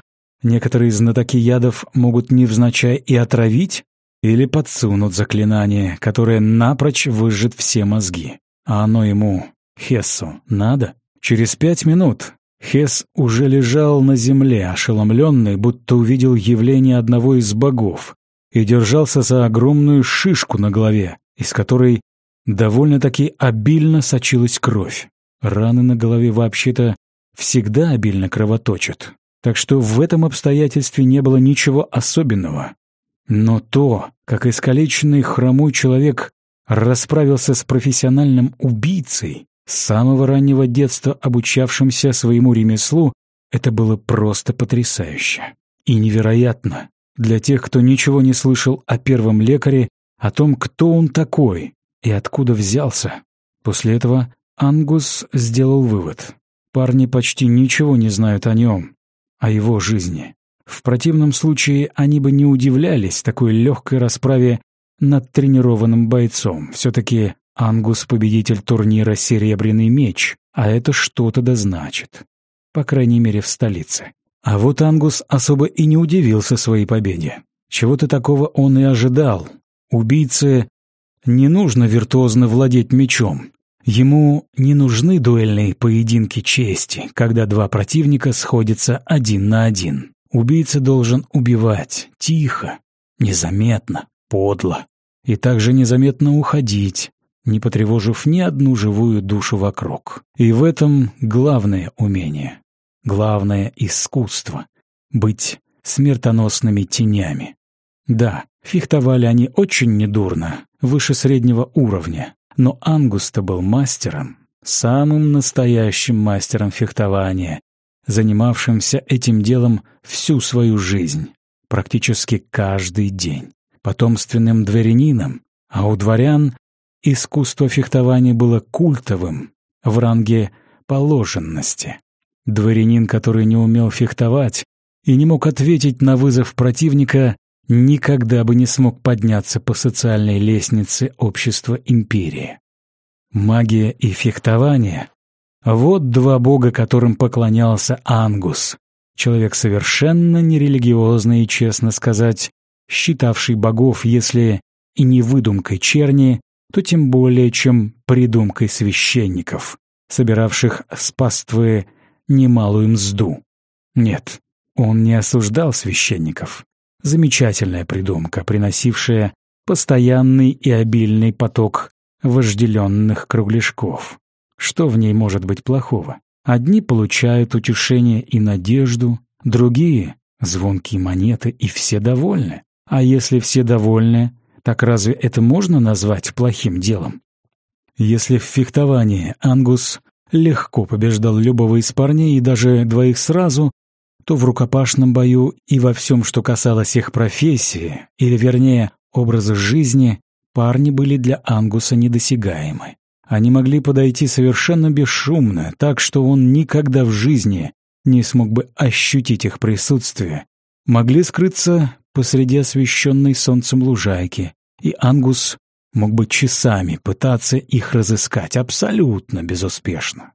Некоторые знатоки ядов могут невзначай и отравить, или подсунут заклинание, которое напрочь выжжет все мозги. А оно ему, Хессу, надо? Через 5 минут Хесс уже лежал на земле, ошеломленный, будто увидел явление одного из богов, и держался за огромную шишку на голове, из которой довольно-таки обильно сочилась кровь. Раны на голове вообще-то всегда обильно кровоточат, так что в этом обстоятельстве не было ничего особенного. Но то, как искалеченный хромой человек расправился с профессиональным убийцей, с самого раннего детства обучавшимся своему ремеслу, это было просто потрясающе. И невероятно для тех, кто ничего не слышал о первом лекаре, о том, кто он такой и откуда взялся. После этого Ангус сделал вывод. Парни почти ничего не знают о нем, о его жизни. В противном случае они бы не удивлялись такой легкой расправе над тренированным бойцом. Все-таки Ангус — победитель турнира «Серебряный меч», а это что-то да значит. По крайней мере, в столице. А вот Ангус особо и не удивился своей победе. Чего-то такого он и ожидал. Убийце не нужно виртуозно владеть мечом. Ему не нужны дуэльные поединки чести, когда два противника сходятся 1 на 1. Убийца должен убивать тихо, незаметно, подло. И также незаметно уходить, не потревожив ни одну живую душу вокруг. И в этом главное умение, главное искусство — быть смертоносными тенями. Да, фехтовали они очень недурно, выше среднего уровня, но Ангус-то был мастером, самым настоящим мастером фехтования, занимавшимся этим делом всю свою жизнь, практически каждый день, потомственным дворянином, а у дворян искусство фехтования было культовым, в ранге положенности. Дворянин, который не умел фехтовать и не мог ответить на вызов противника, никогда бы не смог подняться по социальной лестнице общества империи. Магия и фехтование — вот два бога, которым поклонялся Ангус, человек совершенно нерелигиозный и, честно сказать, считавший богов, если и не выдумкой черни, то тем более, чем придумкой священников, собиравших с паствы немалую мзду. Нет, он не осуждал священников. Замечательная придумка, приносившая постоянный и обильный поток вожделенных кругляшков. Что в ней может быть плохого? Одни получают утешение и надежду, другие — звонкие монеты, и все довольны. А если все довольны, так разве это можно назвать плохим делом? Если в фехтовании Ангус легко побеждал любого из парней и даже двоих сразу, то в рукопашном бою и во всем, что касалось их профессии, или вернее образа жизни, парни были для Ангуса недосягаемы. Они могли подойти совершенно бесшумно, так что он никогда в жизни не смог бы ощутить их присутствие. Могли скрыться посреди освещенной солнцем лужайки, и Ангус мог бы часами пытаться их разыскать, абсолютно безуспешно.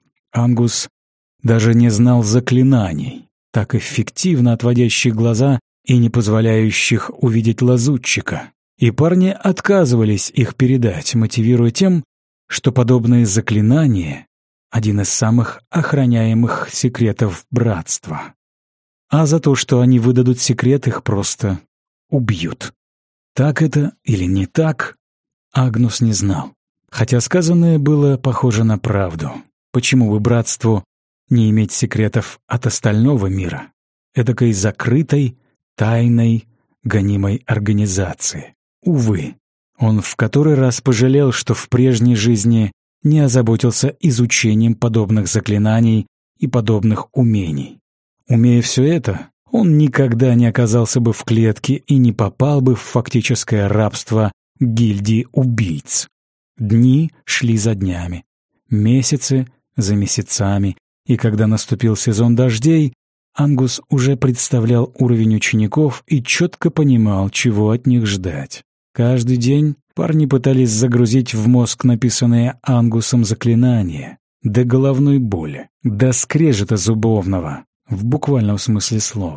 Ангус даже не знал заклинаний, так эффективно отводящих глаза и не позволяющих увидеть лазутчика. И парни отказывались их передать, мотивируя тем, что подобные заклинания — один из самых охраняемых секретов братства. А за то, что они выдадут секрет, их просто убьют. Так это или не так, Агнус не знал. Хотя сказанное было похоже на правду. Почему бы братству не иметь секретов от остального мира, эдакой закрытой, тайной, гонимой организации? Увы, он в который раз пожалел, что в прежней жизни не озаботился изучением подобных заклинаний и подобных умений. Умея все это, он никогда не оказался бы в клетке и не попал бы в фактическое рабство гильдии убийц. Дни шли за днями, месяцы за месяцами, и когда наступил сезон дождей, Ангус уже представлял уровень учеников и четко понимал, чего от них ждать. Каждый день парни пытались загрузить в мозг написанные Ангусом заклинания, до головной боли, до скрежета зубовного, в буквальном смысле слова.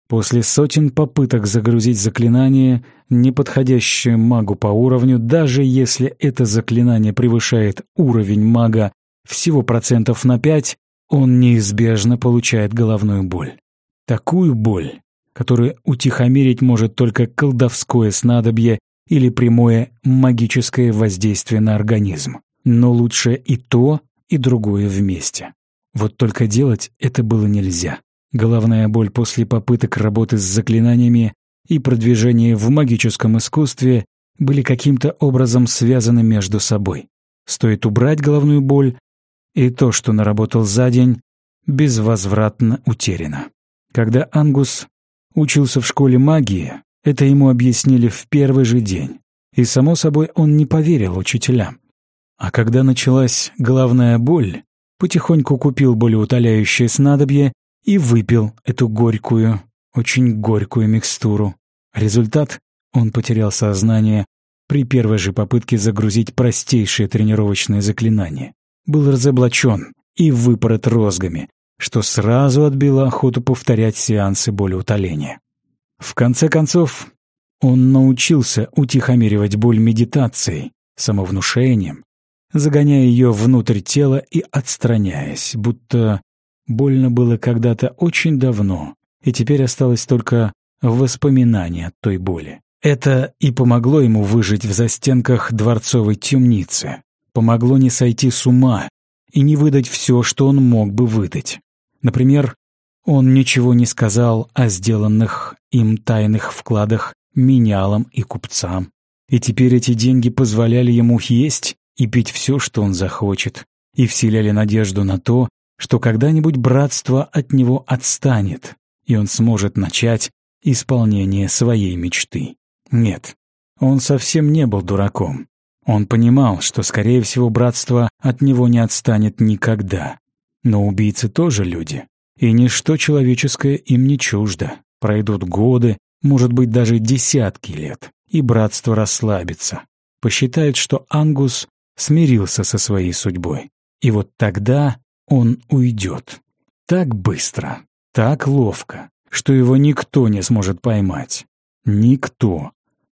После сотен попыток загрузить заклинание, не подходящее магу по уровню, даже если это заклинание превышает уровень мага всего процентов на 5, он неизбежно получает головную боль. Такую боль, которую утихомирить может только колдовское снадобье или прямое магическое воздействие на организм. Но лучше и то, и другое вместе. Вот только делать это было нельзя. Головная боль после попыток работы с заклинаниями и продвижения в магическом искусстве были каким-то образом связаны между собой. Стоит убрать головную боль, и то, что наработал за день, безвозвратно утеряно. Когда Ангус учился в школе магии, это ему объяснили в первый же день. И, само собой, он не поверил учителям. А когда началась головная боль, потихоньку купил болеутоляющее снадобье и выпил эту горькую, очень горькую микстуру. Результат — он потерял сознание при первой же попытке загрузить простейшее тренировочное заклинание. Был разоблачен и выпорот розгами, что сразу отбило охоту повторять сеансы болеутоления. В конце концов, он научился утихомиривать боль медитацией, самовнушением, загоняя ее внутрь тела и отстраняясь, будто больно было когда-то очень давно, и теперь осталось только воспоминание от той боли. Это и помогло ему выжить в застенках дворцовой темницы, помогло не сойти с ума и не выдать все, что он мог бы выдать. Например, он ничего не сказал о сделанных им тайных вкладах менялам и купцам. И теперь эти деньги позволяли ему есть и пить все, что он захочет, и вселяли надежду на то, что когда-нибудь братство от него отстанет, и он сможет начать исполнение своей мечты. Нет, он совсем не был дураком. Он понимал, что, скорее всего, братство от него не отстанет никогда. Но убийцы тоже люди, и ничто человеческое им не чуждо. Пройдут годы, может быть, даже десятки лет, и братство расслабится, посчитает, что Ангус смирился со своей судьбой. И вот тогда он уйдет. Так быстро, так ловко, что его никто не сможет поймать. Никто.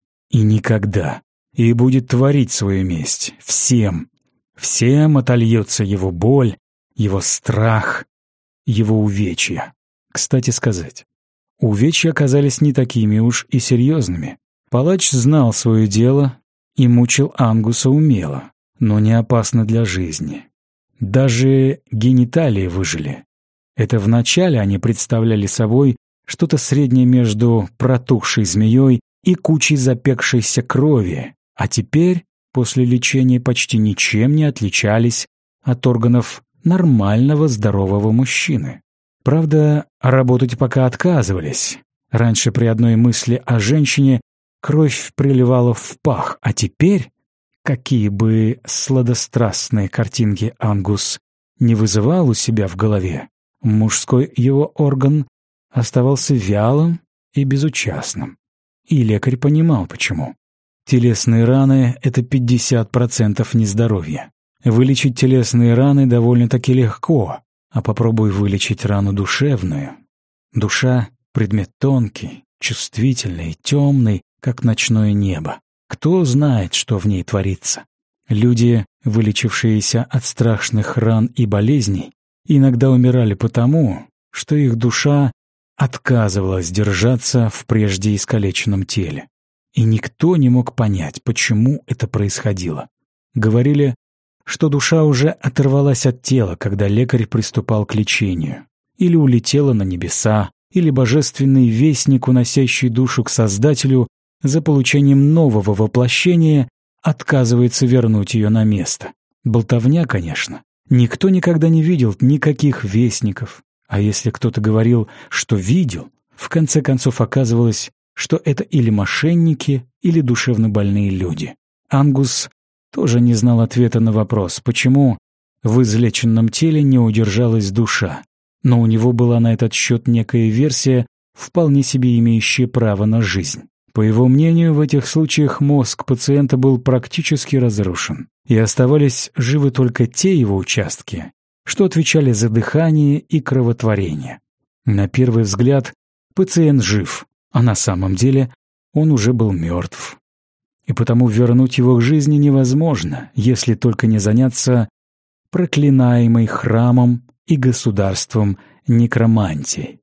И никогда. И будет творить свою месть. Всем. Всем отольется его боль, его страх, его увечья. Кстати сказать, увечья оказались не такими уж и серьезными. Палач знал свое дело и мучил Ангуса умело, но не опасно для жизни. Даже гениталии выжили. Это вначале они представляли собой что-то среднее между протухшей змеей и кучей запекшейся крови, а теперь, после лечения, почти ничем не отличались от органов нормального здорового мужчины. Правда, работать пока отказывались. Раньше при одной мысли о женщине кровь приливала в пах, а теперь, какие бы сладострастные картинки Ангус не вызывал у себя в голове, мужской его орган оставался вялым и безучастным. И лекарь понимал, почему. Телесные раны — это 50% нездоровья. Вылечить телесные раны довольно-таки легко, а попробуй вылечить рану душевную. Душа — предмет тонкий, чувствительный, темный, как ночное небо. Кто знает, что в ней творится? Люди, вылечившиеся от страшных ран и болезней, иногда умирали потому, что их душа отказывалась держаться в прежде искалеченном теле. И никто не мог понять, почему это происходило. Говорили, что душа уже оторвалась от тела, когда лекарь приступал к лечению, или улетела на небеса, или божественный вестник, уносящий душу к Создателю, за получением нового воплощения отказывается вернуть ее на место. Болтовня, конечно. Никто никогда не видел никаких вестников. А если кто-то говорил, что видел, в конце концов оказывалось, что это или мошенники, или душевнобольные люди. Ангус тоже не знал ответа на вопрос, почему в излеченном теле не удержалась душа. Но у него была на этот счет некая версия, вполне себе имеющая право на жизнь. По его мнению, в этих случаях мозг пациента был практически разрушен, и оставались живы только те его участки, что отвечали за дыхание и кровотворение. На первый взгляд, пациент жив, а на самом деле он уже был мертв. И потому вернуть его к жизни невозможно, если только не заняться проклинаемой храмом и государством некромантией.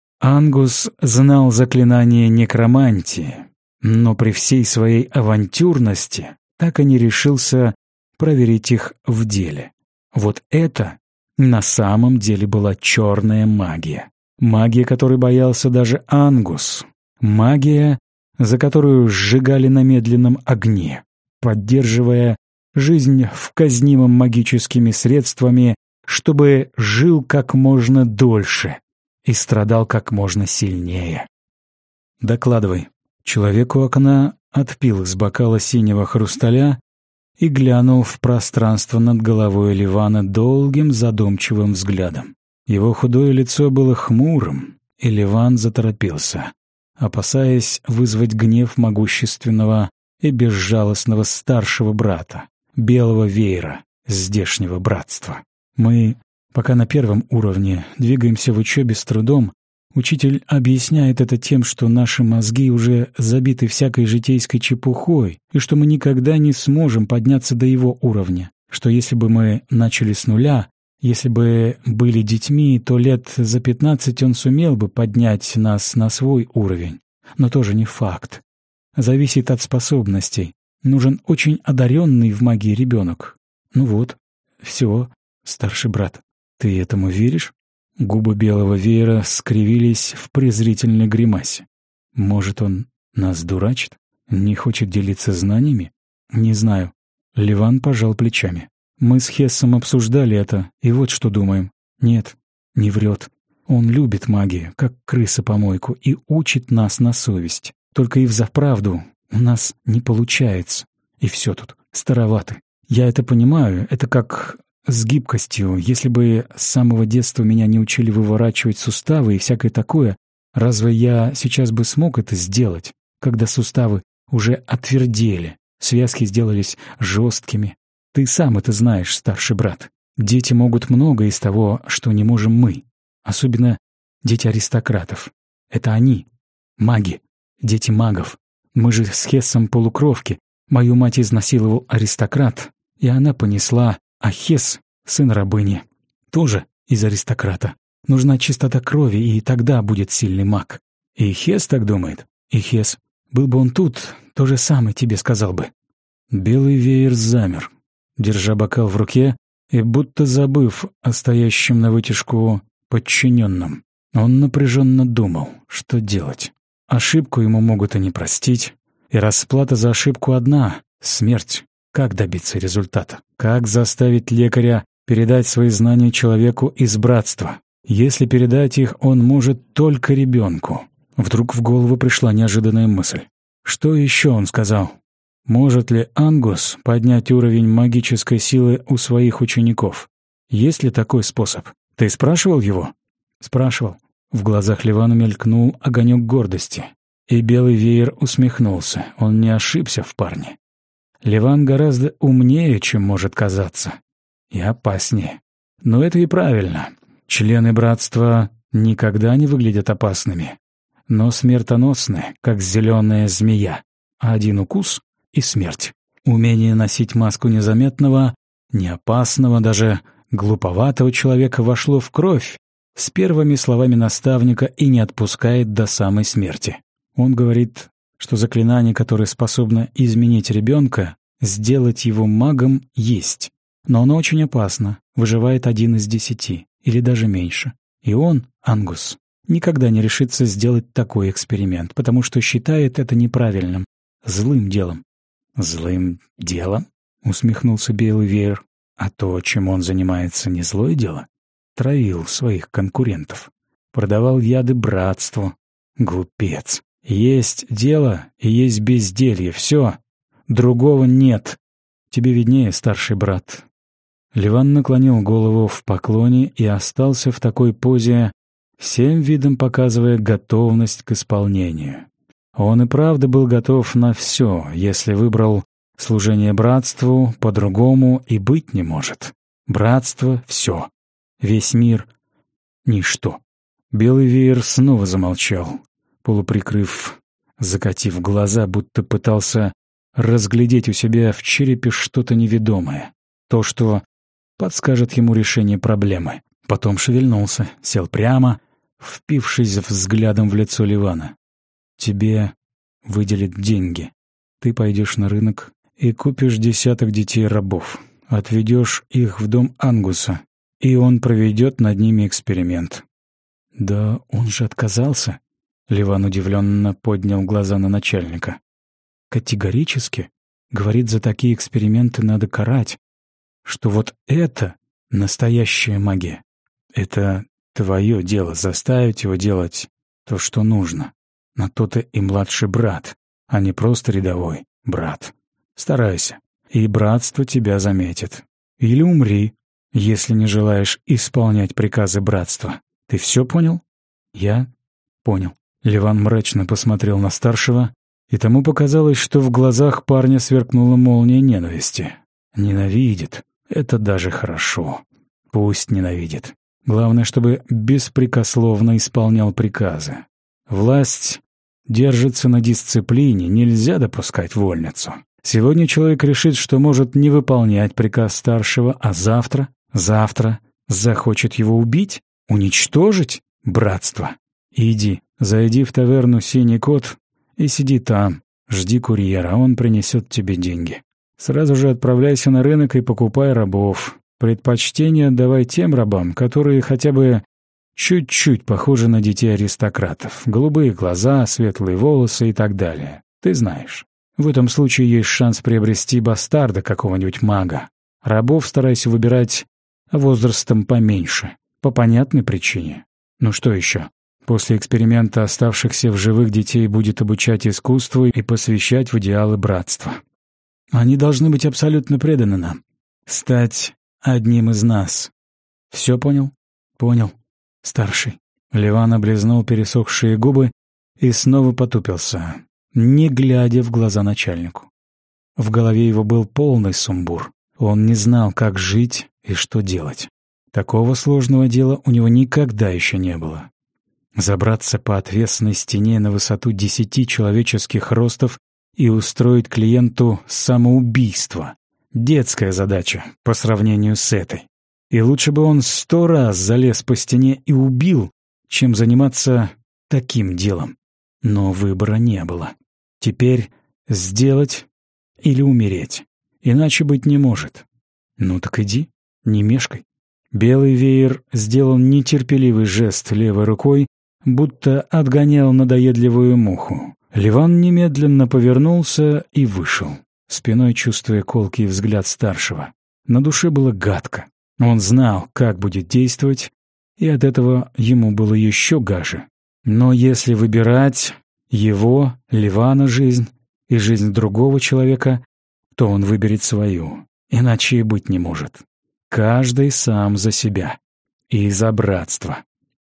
Ангус знал заклинания некромантии, но при всей своей авантюрности так и не решился проверить их в деле. Вот это на самом деле была черная магия. Магия, которой боялся даже Ангус. Магия, за которую сжигали на медленном огне, поддерживая жизнь в казнимом магическими средствами, чтобы жил как можно дольше и страдал как можно сильнее. «Докладывай». Человек у окна отпил из бокала синего хрусталя и глянул в пространство над головой Ливана долгим задумчивым взглядом. Его худое лицо было хмурым, и Ливан заторопился, опасаясь вызвать гнев могущественного и безжалостного старшего брата, белого веера, здешнего братства. Мы пока на первом уровне двигаемся в учебе с трудом. Учитель объясняет это тем, что наши мозги уже забиты всякой житейской чепухой, и что мы никогда не сможем подняться до его уровня, что если бы мы начали с нуля, если бы были детьми, то лет за 15 он сумел бы поднять нас на свой уровень. Но тоже не факт. Зависит от способностей. Нужен очень одаренный в магии ребенок. Ну вот, все, старший брат. Ты этому веришь? Губы белого веера скривились в презрительной гримасе. Может, он нас дурачит? Не хочет делиться знаниями? Не знаю. Ливан пожал плечами. Мы с Хессом обсуждали это, и вот что думаем. Нет, не врет. Он любит магию, как крыса-помойку, и учит нас на совесть. Только и взаправду у нас не получается. И все тут, староваты. Я это понимаю, это как с гибкостью. Если бы с самого детства меня не учили выворачивать суставы и всякое такое, разве я сейчас бы смог это сделать, когда суставы уже отвердели, связки сделались жесткими? Ты сам это знаешь, старший брат. Дети могут многое из того, что не можем мы. Особенно дети аристократов. Это они, маги, дети магов. Мы же с Хессом полукровки. Мою мать изнасиловал аристократ, и она понесла, а Хесс, сын рабыни, тоже из аристократа. Нужна чистота крови, и тогда будет сильный маг. И Хесс так думает. И Хесс, был бы он тут, то же самое тебе сказал бы. Белый веер замер, держа бокал в руке и будто забыв о стоящем на вытяжку подчиненном. Он напряженно думал, что делать. Ошибку ему могут и не простить, и расплата за ошибку одна — смерть. Как добиться результата? Как заставить лекаря передать свои знания человеку из братства? Если передать их он может только ребенку. Вдруг в голову пришла неожиданная мысль. Что еще он сказал? Может ли Ангус поднять уровень магической силы у своих учеников? Есть ли такой способ? Ты спрашивал его? Спрашивал. В глазах Ливана мелькнул огонек гордости. И белый веер усмехнулся. Он не ошибся в парне. Ливан гораздо умнее, чем может казаться. И опаснее. Но это и правильно. Члены братства никогда не выглядят опасными, но смертоносны, как зеленая змея. Один укус — и смерть. Умение носить маску незаметного, неопасного, даже глуповатого человека вошло в кровь с первыми словами наставника и не отпускает до самой смерти. Он говорит, что заклинание, которое способно изменить ребенка, сделать его магом, есть. Но оно очень опасно, выживает 1 из 10, или даже меньше. И он, Ангус, никогда не решится сделать такой эксперимент, потому что считает это неправильным, злым делом. «Злым делом?» — усмехнулся белый веер. «А то, чем он занимается, не злое дело? Травил своих конкурентов. Продавал яды братству. Глупец. Есть дело и есть безделье. Все. Другого нет. Тебе виднее, старший брат». Ливан наклонил голову в поклоне и остался в такой позе, всем видом показывая готовность к исполнению. Он и правда был готов на все, если выбрал служение братству, по-другому и быть не может. Братство — все. Весь мир — ничто. Белый веер снова замолчал, полуприкрыв, закатив глаза, будто пытался разглядеть у себя в черепе что-то неведомое, то, что подскажет ему решение проблемы. Потом шевельнулся, сел прямо, впившись взглядом в лицо Ливана. «Тебе выделят деньги. Ты пойдешь на рынок и купишь 10 детей-рабов, отведешь их в дом Ангуса, и он проведет над ними эксперимент». «Да он же отказался?» Ливан удивленно поднял глаза на начальника. «Категорически. Говорит, за такие эксперименты надо карать. Что вот это настоящая магия. Это твое дело — заставить его делать то, что нужно. На то ты и младший брат, а не просто рядовой брат. Старайся, и братство тебя заметит. Или умри, если не желаешь исполнять приказы братства. Ты все понял?» «Я понял». Ливан мрачно посмотрел на старшего, и тому показалось, что в глазах парня сверкнула молния ненависти. Ненавидит. Это даже хорошо. Пусть ненавидит. Главное, чтобы беспрекословно исполнял приказы. Власть держится на дисциплине, нельзя допускать вольницу. Сегодня человек решит, что может не выполнять приказ старшего, а завтра захочет его убить, уничтожить братство. Иди, зайди в таверну «Синий кот» и сиди там, жди курьера, он принесет тебе деньги. Сразу же отправляйся на рынок и покупай рабов. Предпочтение отдавай тем рабам, которые хотя бы чуть-чуть похожи на детей аристократов. Голубые глаза, светлые волосы и так далее. Ты знаешь. В этом случае есть шанс приобрести бастарда какого-нибудь мага. Рабов старайся выбирать возрастом поменьше. По понятной причине. Ну что еще? После эксперимента оставшихся в живых детей будет обучать искусству и посвящать в идеалы братства. Они должны быть абсолютно преданы нам. Стать одним из нас. Все понял? Понял. Старший. Ливан облизнул пересохшие губы и снова потупился, не глядя в глаза начальнику. В голове его был полный сумбур. Он не знал, как жить и что делать. Такого сложного дела у него никогда еще не было. Забраться по отвесной стене на высоту 10 человеческих ростов и устроить клиенту самоубийство. Детская задача по сравнению с этой. И лучше бы он 100 раз залез по стене и убил, чем заниматься таким делом. Но выбора не было. Теперь сделать или умереть. Иначе быть не может. Ну так иди, не мешкай. Белый веер сделал нетерпеливый жест левой рукой, будто отгонял надоедливую муху. Ливан немедленно повернулся и вышел, спиной чувствуя колкий взгляд старшего. На душе было гадко. Он знал, как будет действовать, и от этого ему было еще гаже. Но если выбирать его, Ливана, жизнь и жизнь другого человека, то он выберет свою, иначе и быть не может. Каждый сам за себя и за братство.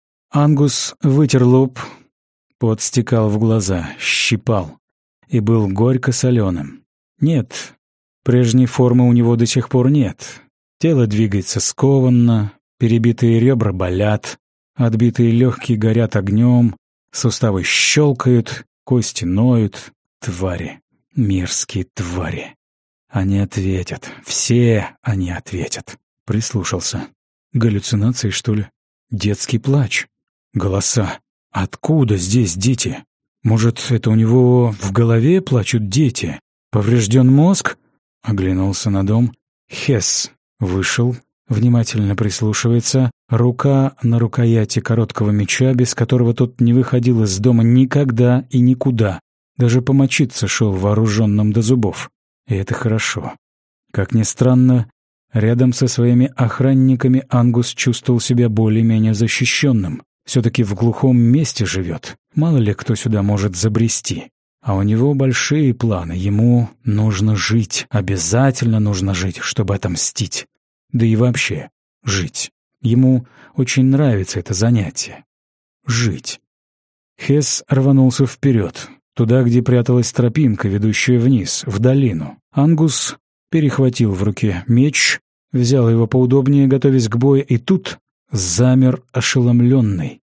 Ангус вытер лоб, пот стекал в глаза, щипал и был горько-соленым. Нет, прежней формы у него до сих пор нет. Тело двигается скованно, перебитые ребра болят, отбитые легкие горят огнем, суставы щелкают, кости ноют. Твари, мерзкие твари. Они ответят, все они ответят. Прислушался. Галлюцинации, что ли? Детский плач. Голоса. Откуда здесь дети? Может, это у него в голове плачут дети? Поврежден мозг? Оглянулся на дом. Хесс вышел, внимательно прислушивается. Рука на рукояти короткого меча, без которого тот не выходил из дома никогда и никуда. Даже помочиться шел вооруженным до зубов. И это хорошо. Как ни странно, рядом со своими охранниками Ангус чувствовал себя более-менее защищенным. Все-таки в глухом месте живет. Мало ли кто сюда может забрести. А у него большие планы. Ему нужно жить. Обязательно нужно жить, чтобы отомстить. Да и вообще жить. Ему очень нравится это занятие. Жить. Хесс рванулся вперед, туда, где пряталась тропинка, ведущая вниз, в долину. Ангус перехватил в руке меч, взял его поудобнее, готовясь к бою, и тут замер ошеломленный.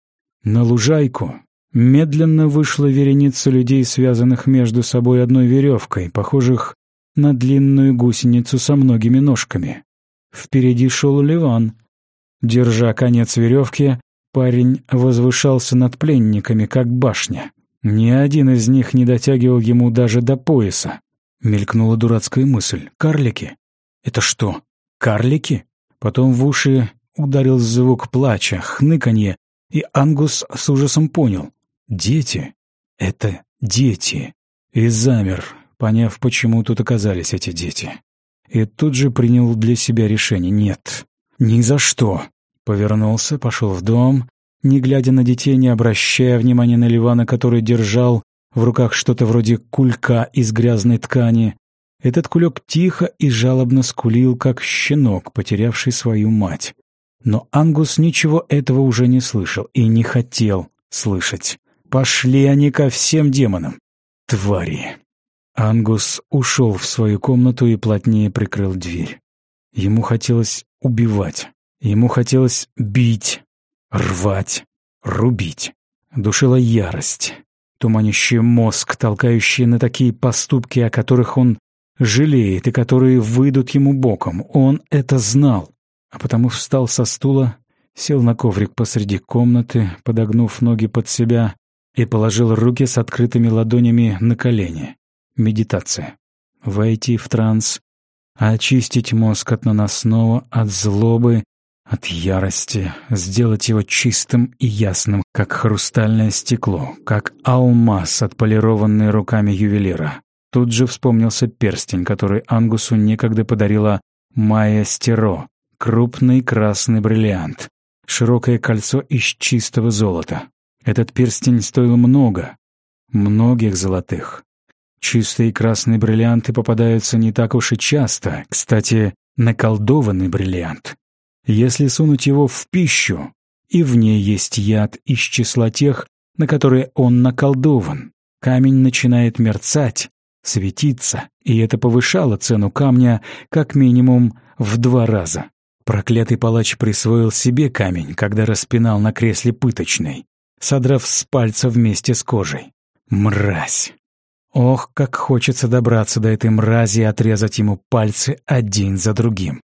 На лужайку медленно вышла вереница людей, связанных между собой одной веревкой, похожих на длинную гусеницу со многими ножками. Впереди шел Ливан. Держа конец веревки, парень возвышался над пленниками, как башня. Ни один из них не дотягивал ему даже до пояса. Мелькнула дурацкая мысль. Карлики? Это что, карлики? Потом в уши ударил звук плача, хныканье, и Ангус с ужасом понял. Дети. Это дети. И замер, поняв, почему тут оказались эти дети. И тут же принял для себя решение. Нет, ни за что. Повернулся, пошел в дом, не глядя на детей, не обращая внимания на Ливана, который держал в руках что-то вроде кулька из грязной ткани. Этот кулек тихо и жалобно скулил, как щенок, потерявший свою мать. Но Ангус ничего этого уже не слышал и не хотел слышать. Пошли они ко всем демонам. Твари. Ангус ушел в свою комнату и плотнее прикрыл дверь. Ему хотелось убивать. Ему хотелось бить, рвать, рубить. Душила ярость, туманящая мозг, толкающая на такие поступки, о которых он жалеет и которые выйдут ему боком. Он это знал, а потому встал со стула, сел на коврик посреди комнаты, подогнув ноги под себя, и положил руки с открытыми ладонями на колени. Медитация. Войти в транс, очистить мозг от наносного, от злобы, от ярости, сделать его чистым и ясным, как хрустальное стекло, как алмаз, отполированный руками ювелира. Тут же вспомнился перстень, который Ангусу некогда подарила Майя Стеро, крупный красный бриллиант, широкое кольцо из чистого золота. Этот перстень стоил много, многих золотых. Чистые красные бриллианты попадаются не так уж и часто. Кстати, наколдованный бриллиант. Если сунуть его в пищу, и в ней есть яд из числа тех, на которые он наколдован, камень начинает мерцать, светиться, и это повышало цену камня как минимум в 2 раза. Проклятый палач присвоил себе камень, когда распинал на кресле пыточной, содрав с пальца вместе с кожей. Мразь! Ох, как хочется добраться до этой мрази и отрезать ему пальцы один за другим.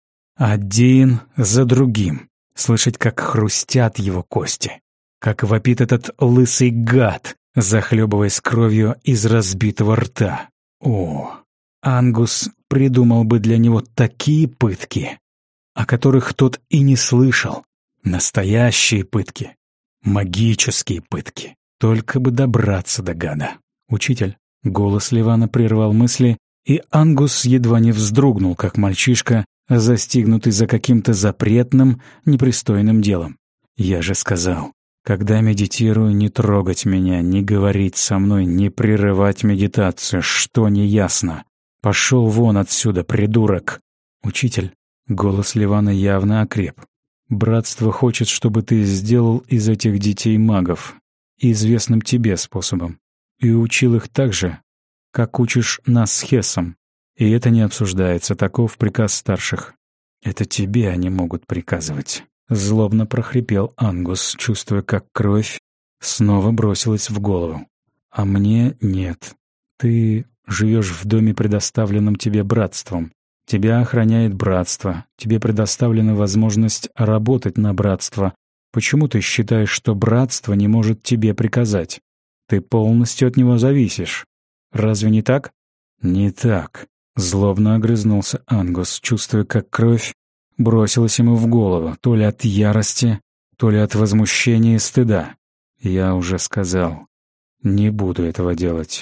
Один за другим. Слышать, как хрустят его кости. Как вопит этот лысый гад, захлебываясь кровью из разбитого рта. О, Ангус придумал бы для него такие пытки, о которых тот и не слышал. Настоящие пытки. Магические пытки. Только бы добраться до гада. «Учитель». Голос Ливана прервал мысли, и Ангус едва не вздрогнул, как мальчишка, застигнутый за каким-то запретным, непристойным делом. «Я же сказал, когда медитирую, не трогать меня, не говорить со мной, не прерывать медитацию, что неясно. Пошел вон отсюда, придурок!» «Учитель». Голос Ливана явно окреп. «Братство хочет, чтобы ты сделал из этих детей магов, известным тебе способом. И учил их так же, как учишь нас с Хесом. И это не обсуждается, таков приказ старших. Это тебе они могут приказывать». Злобно прохрипел Ангус, чувствуя, как кровь снова бросилась в голову. «А мне нет. Ты живешь в доме, предоставленном тебе братством. Тебя охраняет братство. Тебе предоставлена возможность работать на братство. Почему ты считаешь, что братство не может тебе приказать? Ты полностью от него зависишь. Разве не так?» «Не так», — злобно огрызнулся Ангус, чувствуя, как кровь бросилась ему в голову, то ли от ярости, то ли от возмущения и стыда. «Я уже сказал, не буду этого делать.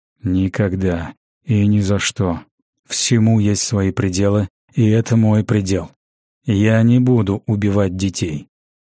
Никогда и ни за что. Всему есть свои пределы, и это мой предел. Я не буду убивать детей.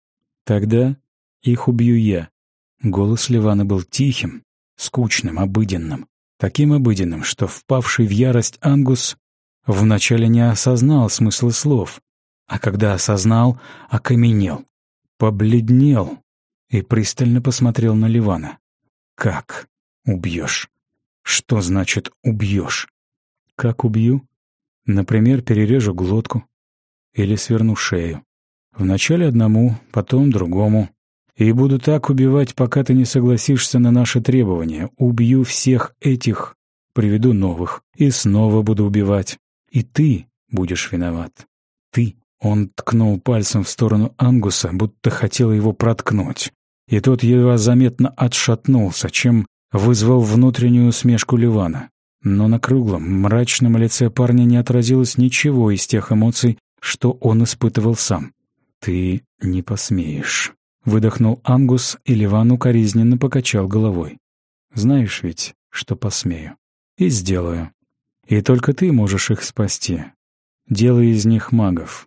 Тогда их убью я». Голос Ливана был тихим, скучным, обыденным. Таким обыденным, что впавший в ярость Ангус вначале не осознал смысла слов, а когда осознал, окаменел, побледнел и пристально посмотрел на Ливана. «Как убьешь? Что значит убьешь? Как убью? Например, перережу глотку или сверну шею. Вначале одному, потом другому. И буду так убивать, пока ты не согласишься на наши требования. Убью всех этих, приведу новых, и снова буду убивать. И ты будешь виноват. Ты. Он ткнул пальцем в сторону Ангуса, будто хотел его проткнуть. И тот едва заметно отшатнулся, чем вызвал внутреннюю усмешку Ливана. Но на круглом, мрачном лице парня не отразилось ничего из тех эмоций, что он испытывал сам. «Ты не посмеешь», — выдохнул Ангус, и Ливан укоризненно покачал головой. «Знаешь ведь, что посмею. И сделаю. И только ты можешь их спасти. Делай из них магов.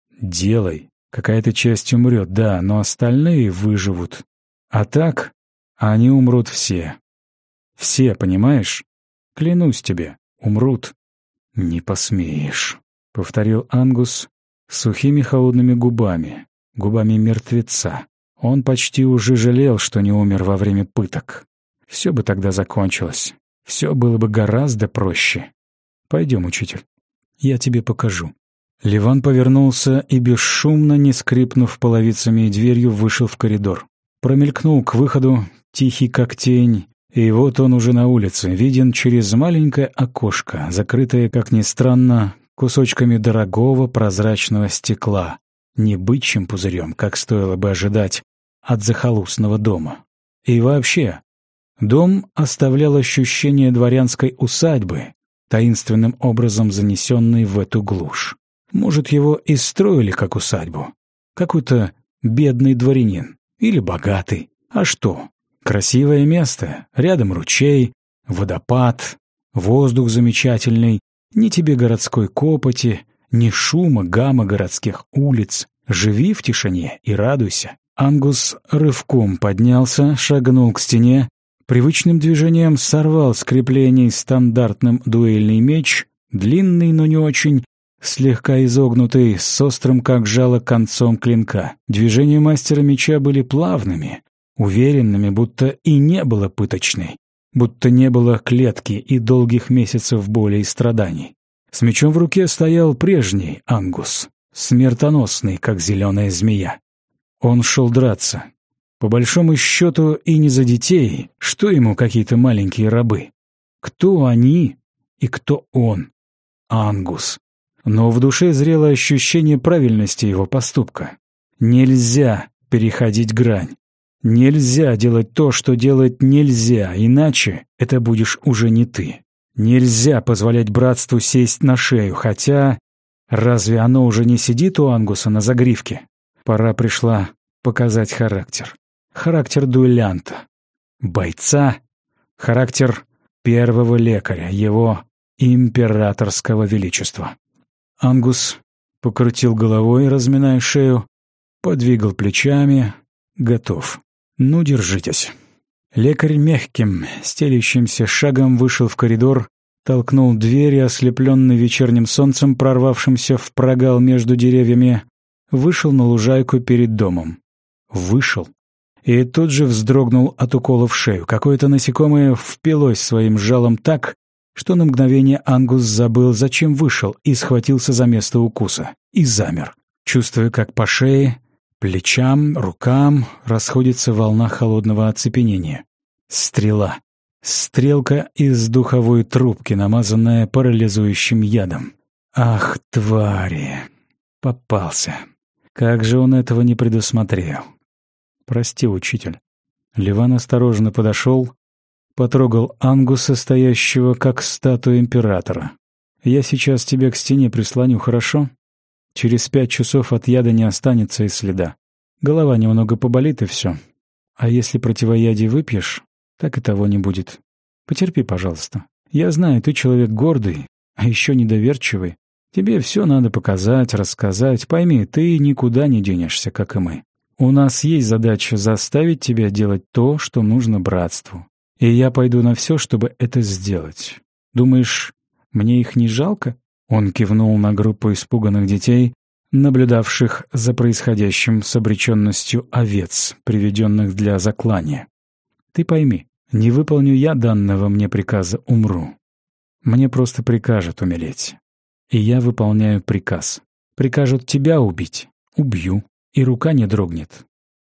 Делай. Какая-то часть умрет, да, но остальные выживут. А так они умрут все. Все, понимаешь? Клянусь тебе, умрут». «Не посмеешь», — повторил Ангус сухими холодными губами мертвеца. Он почти уже жалел, что не умер во время пыток. Все бы тогда закончилось. Все было бы гораздо проще. Пойдем, учитель. Я тебе покажу. Ливан повернулся и, бесшумно, не скрипнув половицами и дверью, вышел в коридор. Промелькнул к выходу, тихий как тень, и вот он уже на улице, виден через маленькое окошко, закрытое, как ни странно, кусочками дорогого прозрачного стекла, не бычьим пузырем, как стоило бы ожидать от захолустного дома. И вообще, дом оставлял ощущение дворянской усадьбы, таинственным образом занесенной в эту глушь. Может, его и строили как усадьбу. Какой-то бедный дворянин или богатый. А что? Красивое место, рядом ручей, водопад, воздух замечательный, ни тебе городской копоти, ни шума, гамма городских улиц. Живи в тишине и радуйся. Ангус рывком поднялся, шагнул к стене, привычным движением сорвал с креплений стандартным дуэльный меч, длинный, но не очень, слегка изогнутый, с острым, как жало, концом клинка. Движения мастера меча были плавными, уверенными, будто и не было пыточной, будто не было клетки и долгих месяцев боли и страданий. С мечом в руке стоял прежний Ангус, смертоносный, как зеленая змея. Он шел драться. По большому счету и не за детей, что ему какие-то маленькие рабы. Кто они и кто он? Ангус. Но в душе зрело ощущение правильности его поступка. Нельзя переходить грань. Нельзя делать то, что делать нельзя, иначе это будешь уже не ты. Нельзя позволять братству сесть на шею, хотя... Разве оно уже не сидит у Ангуса на загривке? Пора пришла показать характер. Характер дуэлянта, бойца, характер первого лекаря, его императорского величества. Ангус покрутил головой, разминая шею, подвигал плечами. Готов. Ну, держитесь. Лекарь мягким, стелящимся шагом вышел в коридор, толкнул дверь и, ослепленный вечерним солнцем, прорвавшимся в прогал между деревьями, вышел на лужайку перед домом. Вышел. И тут же вздрогнул от укола в шею. Какое-то насекомое впилось своим жалом так, что на мгновение Ангус забыл, зачем вышел, и схватился за место укуса. И замер, чувствуя, как по шее, плечам, рукам расходится волна холодного оцепенения. Стрела. Стрелка из духовой трубки, намазанная парализующим ядом. Ах, твари! Попался. Как же он этого не предусмотрел? Прости, учитель. Ливан осторожно подошел, потрогал Ангуса, стоящего как статуя императора. Я сейчас тебя к стене прислоню, хорошо? Через 5 часов от яда не останется и следа. Голова немного поболит, и все. А если противоядие выпьешь, так и того не будет. Потерпи, пожалуйста. Я знаю, ты человек гордый, а еще недоверчивый. Тебе все надо показать, рассказать. Пойми, ты никуда не денешься, как и мы. У нас есть задача заставить тебя делать то, что нужно братству. И я пойду на все, чтобы это сделать. Думаешь, мне их не жалко?» Он кивнул на группу испуганных детей, наблюдавших за происходящим с обреченностью овец, приведенных для заклания. «Ты пойми, не выполню я данного мне приказа, умру. Мне просто прикажут умереть. И я выполняю приказ. Прикажут тебя убить — убью, и рука не дрогнет.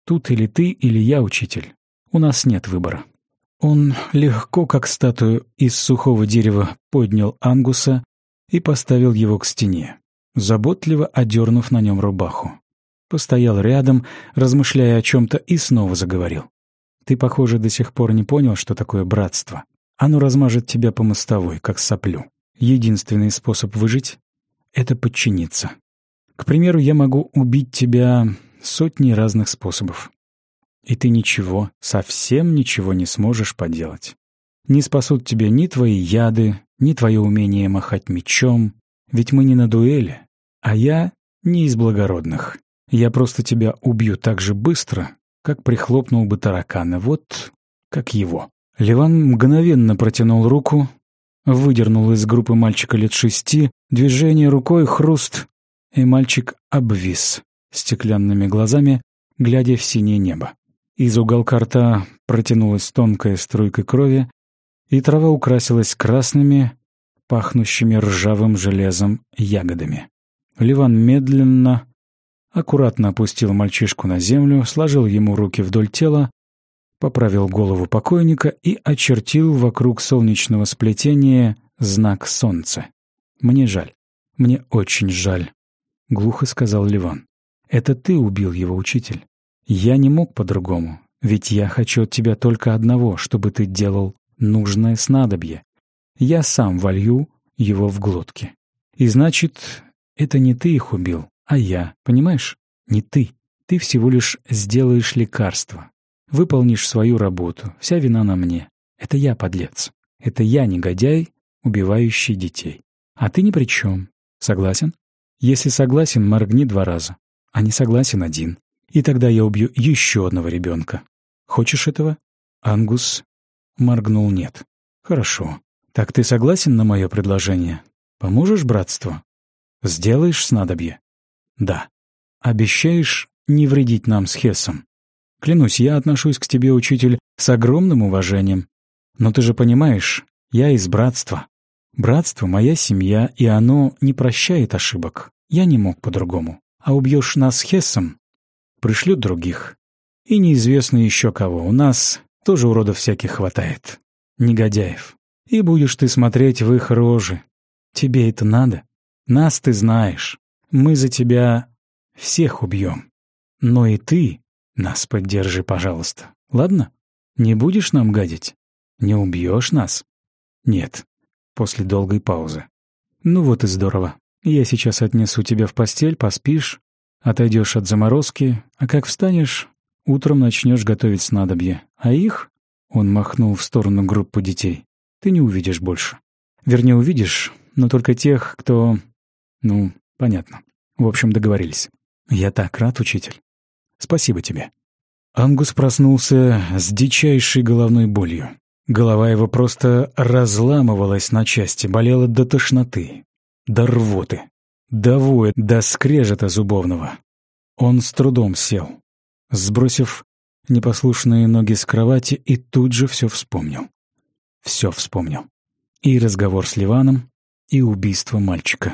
Тут или ты, или я, учитель. У нас нет выбора». Он легко, как статую из сухого дерева, поднял Ангуса и поставил его к стене, заботливо одернув на нем рубаху. Постоял рядом, размышляя о чем-то, и снова заговорил. «Ты, похоже, до сих пор не понял, что такое братство. Оно размажет тебя по мостовой, как соплю. Единственный способ выжить — это подчиниться. К примеру, я могу убить тебя сотней разных способов. И ты ничего, совсем ничего не сможешь поделать. Не спасут тебя ни твои яды, ни твое умение махать мечом, ведь мы не на дуэли, а я не из благородных. Я просто тебя убью так же быстро, как прихлопнул бы таракана, вот как его». Ливан мгновенно протянул руку, выдернул из группы мальчика лет 6, движение рукой, хруст, и мальчик обвис стеклянными глазами, глядя в синее небо. Из уголка рта протянулась тонкая струйка крови, и трава украсилась красными, пахнущими ржавым железом ягодами. Ливан медленно, аккуратно опустил мальчишку на землю, сложил ему руки вдоль тела, поправил голову покойника и очертил вокруг солнечного сплетения знак солнца. «Мне жаль, мне очень жаль», — глухо сказал Ливан. «Это ты убил его, учитель. Я не мог по-другому, ведь я хочу от тебя только одного, чтобы ты делал нужное снадобье. Я сам волью его в глотки. И значит, это не ты их убил, а я, понимаешь? Не ты. Ты всего лишь сделаешь лекарство. Выполнишь свою работу. Вся вина на мне. Это я подлец. Это я негодяй, убивающий детей. А ты ни при чем. Согласен? Если согласен, моргни 2 раза. А не согласен — 1. И тогда я убью еще одного ребенка. Хочешь этого?» Ангус моргнул «нет». «Хорошо. Так ты согласен на мое предложение? Поможешь братству? Сделаешь снадобье?» «Да. Обещаешь не вредить нам с Хессом? Клянусь, я отношусь к тебе, учитель, с огромным уважением. Но ты же понимаешь, я из братства. Братство — моя семья, и оно не прощает ошибок. Я не мог по-другому. А убьешь нас с Хессом — пришлют других. И неизвестно еще кого. У нас тоже уродов всяких хватает. Негодяев. И будешь ты смотреть в их рожи. Тебе это надо? Нас ты знаешь. Мы за тебя всех убьем. Но и ты нас поддержи, пожалуйста. Ладно? Не будешь нам гадить? Не убьешь нас? Нет. После долгой паузы. Ну вот и здорово. Я сейчас отнесу тебя в постель, поспишь, отойдешь от заморозки, а как встанешь, утром начнешь готовить снадобье. А их, он махнул в сторону группы детей, ты не увидишь больше. Вернее, увидишь, но только тех, кто... Ну, понятно. В общем, договорились. Я так рад, учитель. Спасибо тебе». Ангус проснулся с дичайшей головной болью. Голова его просто разламывалась на части, болела до тошноты, до рвоты, до воя, до скрежета зубовного. Он с трудом сел, сбросив непослушные ноги с кровати, и тут же все вспомнил. Все вспомнил. И разговор с Ливаном, и убийство мальчика.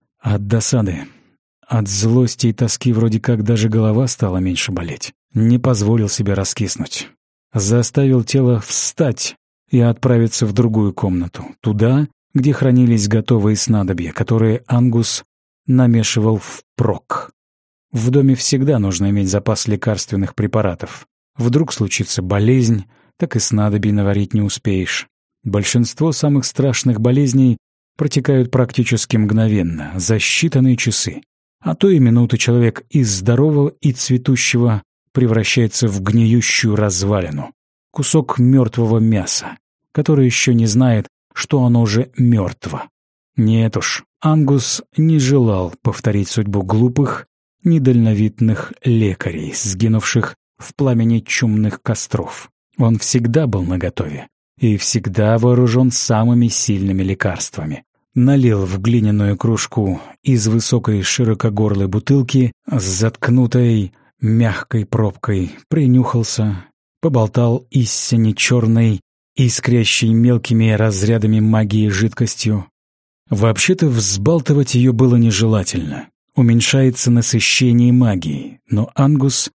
От досады, от злости и тоски вроде как даже голова стала меньше болеть. Не позволил себе раскиснуть. Заставил тело встать и отправиться в другую комнату, туда, где хранились готовые снадобья, которые Ангус намешивал впрок. В доме всегда нужно иметь запас лекарственных препаратов. Вдруг случится болезнь, так и снадобий наварить не успеешь. Большинство самых страшных болезней протекают практически мгновенно, за считанные часы. А то и минуты человек из здорового и цветущего превращается в гниющую развалину. Кусок мертвого мяса, который еще не знает, что оно уже мертво. Нет уж, Ангус не желал повторить судьбу глупых, недальновидных лекарей, сгинувших в пламени чумных костров. Он всегда был наготове и всегда вооружен самыми сильными лекарствами. Налил в глиняную кружку из высокой широкогорлой бутылки с заткнутой мягкой пробкой, принюхался, поболтал истине черной, искрящей мелкими разрядами магии жидкостью. Вообще-то взбалтывать ее было нежелательно. Уменьшается насыщение магии, но Ангус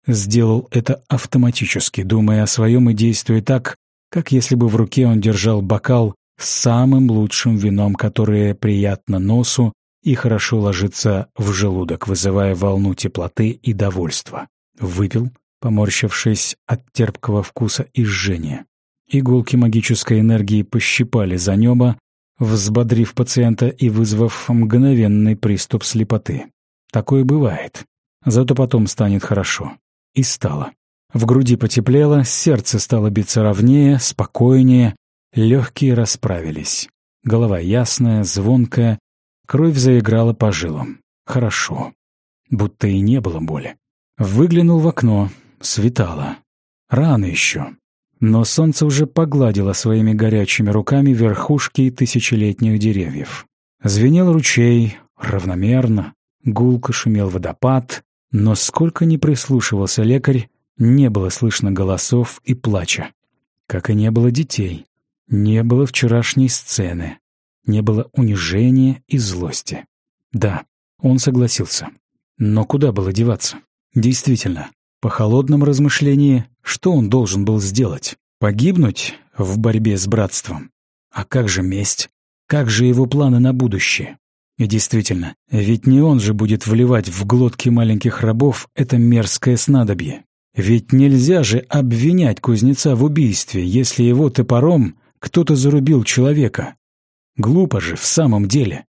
сделал это автоматически, думая о своем и действуя так, как если бы в руке он держал бокал с самым лучшим вином, которое приятно носу и хорошо ложится в желудок, вызывая волну теплоты и довольства. Выпил, поморщившись от терпкого вкуса и жжения. Иголки магической энергии пощипали за небо, взбодрив пациента и вызвав мгновенный приступ слепоты. Такое бывает. Зато потом станет хорошо. И стало. В груди потеплело, сердце стало биться ровнее, спокойнее, легкие расправились. Голова ясная, звонкая, кровь заиграла по жилам. Хорошо. Будто и не было боли. Выглянул в окно. Светало. Рано еще. Но солнце уже погладило своими горячими руками верхушки тысячелетних деревьев. Звенел ручей, равномерно, гулко шумел водопад, но сколько ни прислушивался лекарь, не было слышно голосов и плача. Как и не было детей, не было вчерашней сцены, не было унижения и злости. Да, он согласился. Но куда было деваться? Действительно, по холодному размышлению, что он должен был сделать? Погибнуть в борьбе с братством? А как же месть? Как же его планы на будущее? И действительно, ведь не он же будет вливать в глотки маленьких рабов это мерзкое снадобье. Ведь нельзя же обвинять кузнеца в убийстве, если его топором кто-то зарубил человека. Глупо же в самом деле.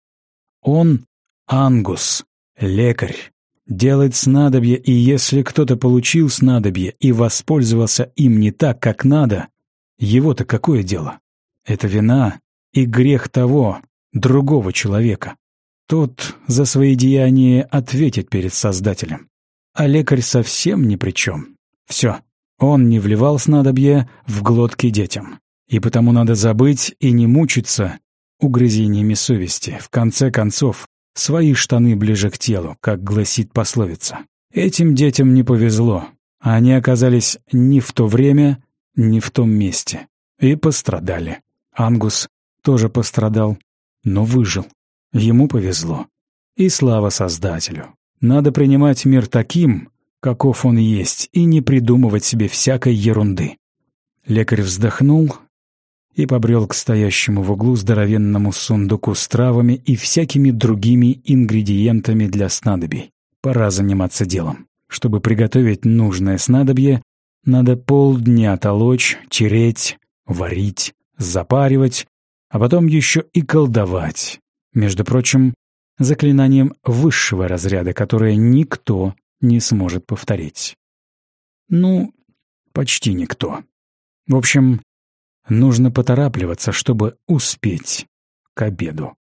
Он Ангус, лекарь. Делает снадобье, и если кто-то получил снадобье и воспользовался им не так, как надо, его-то какое дело? Это вина и грех того, другого человека. Тот за свои деяния ответит перед Создателем. А лекарь совсем ни при чем. Все, он не вливал снадобье в глотки детям. И потому надо забыть и не мучиться угрызениями совести. В конце концов, свои штаны ближе к телу, как гласит пословица. Этим детям не повезло. Они оказались не в то время, не в том месте. И пострадали. Ангус тоже пострадал, но выжил. Ему повезло. И слава Создателю. Надо принимать мир таким, каков он есть, и не придумывать себе всякой ерунды. Лекарь вздохнул и побрел к стоящему в углу здоровенному сундуку с травами и всякими другими ингредиентами для снадобий. Пора заниматься делом. Чтобы приготовить нужное снадобье, надо полдня толочь, тереть, варить, запаривать, а потом еще и колдовать. Между прочим, заклинанием высшего разряда, которое никто не сможет повторить. Ну, почти никто. В общем, нужно поторапливаться, чтобы успеть к обеду.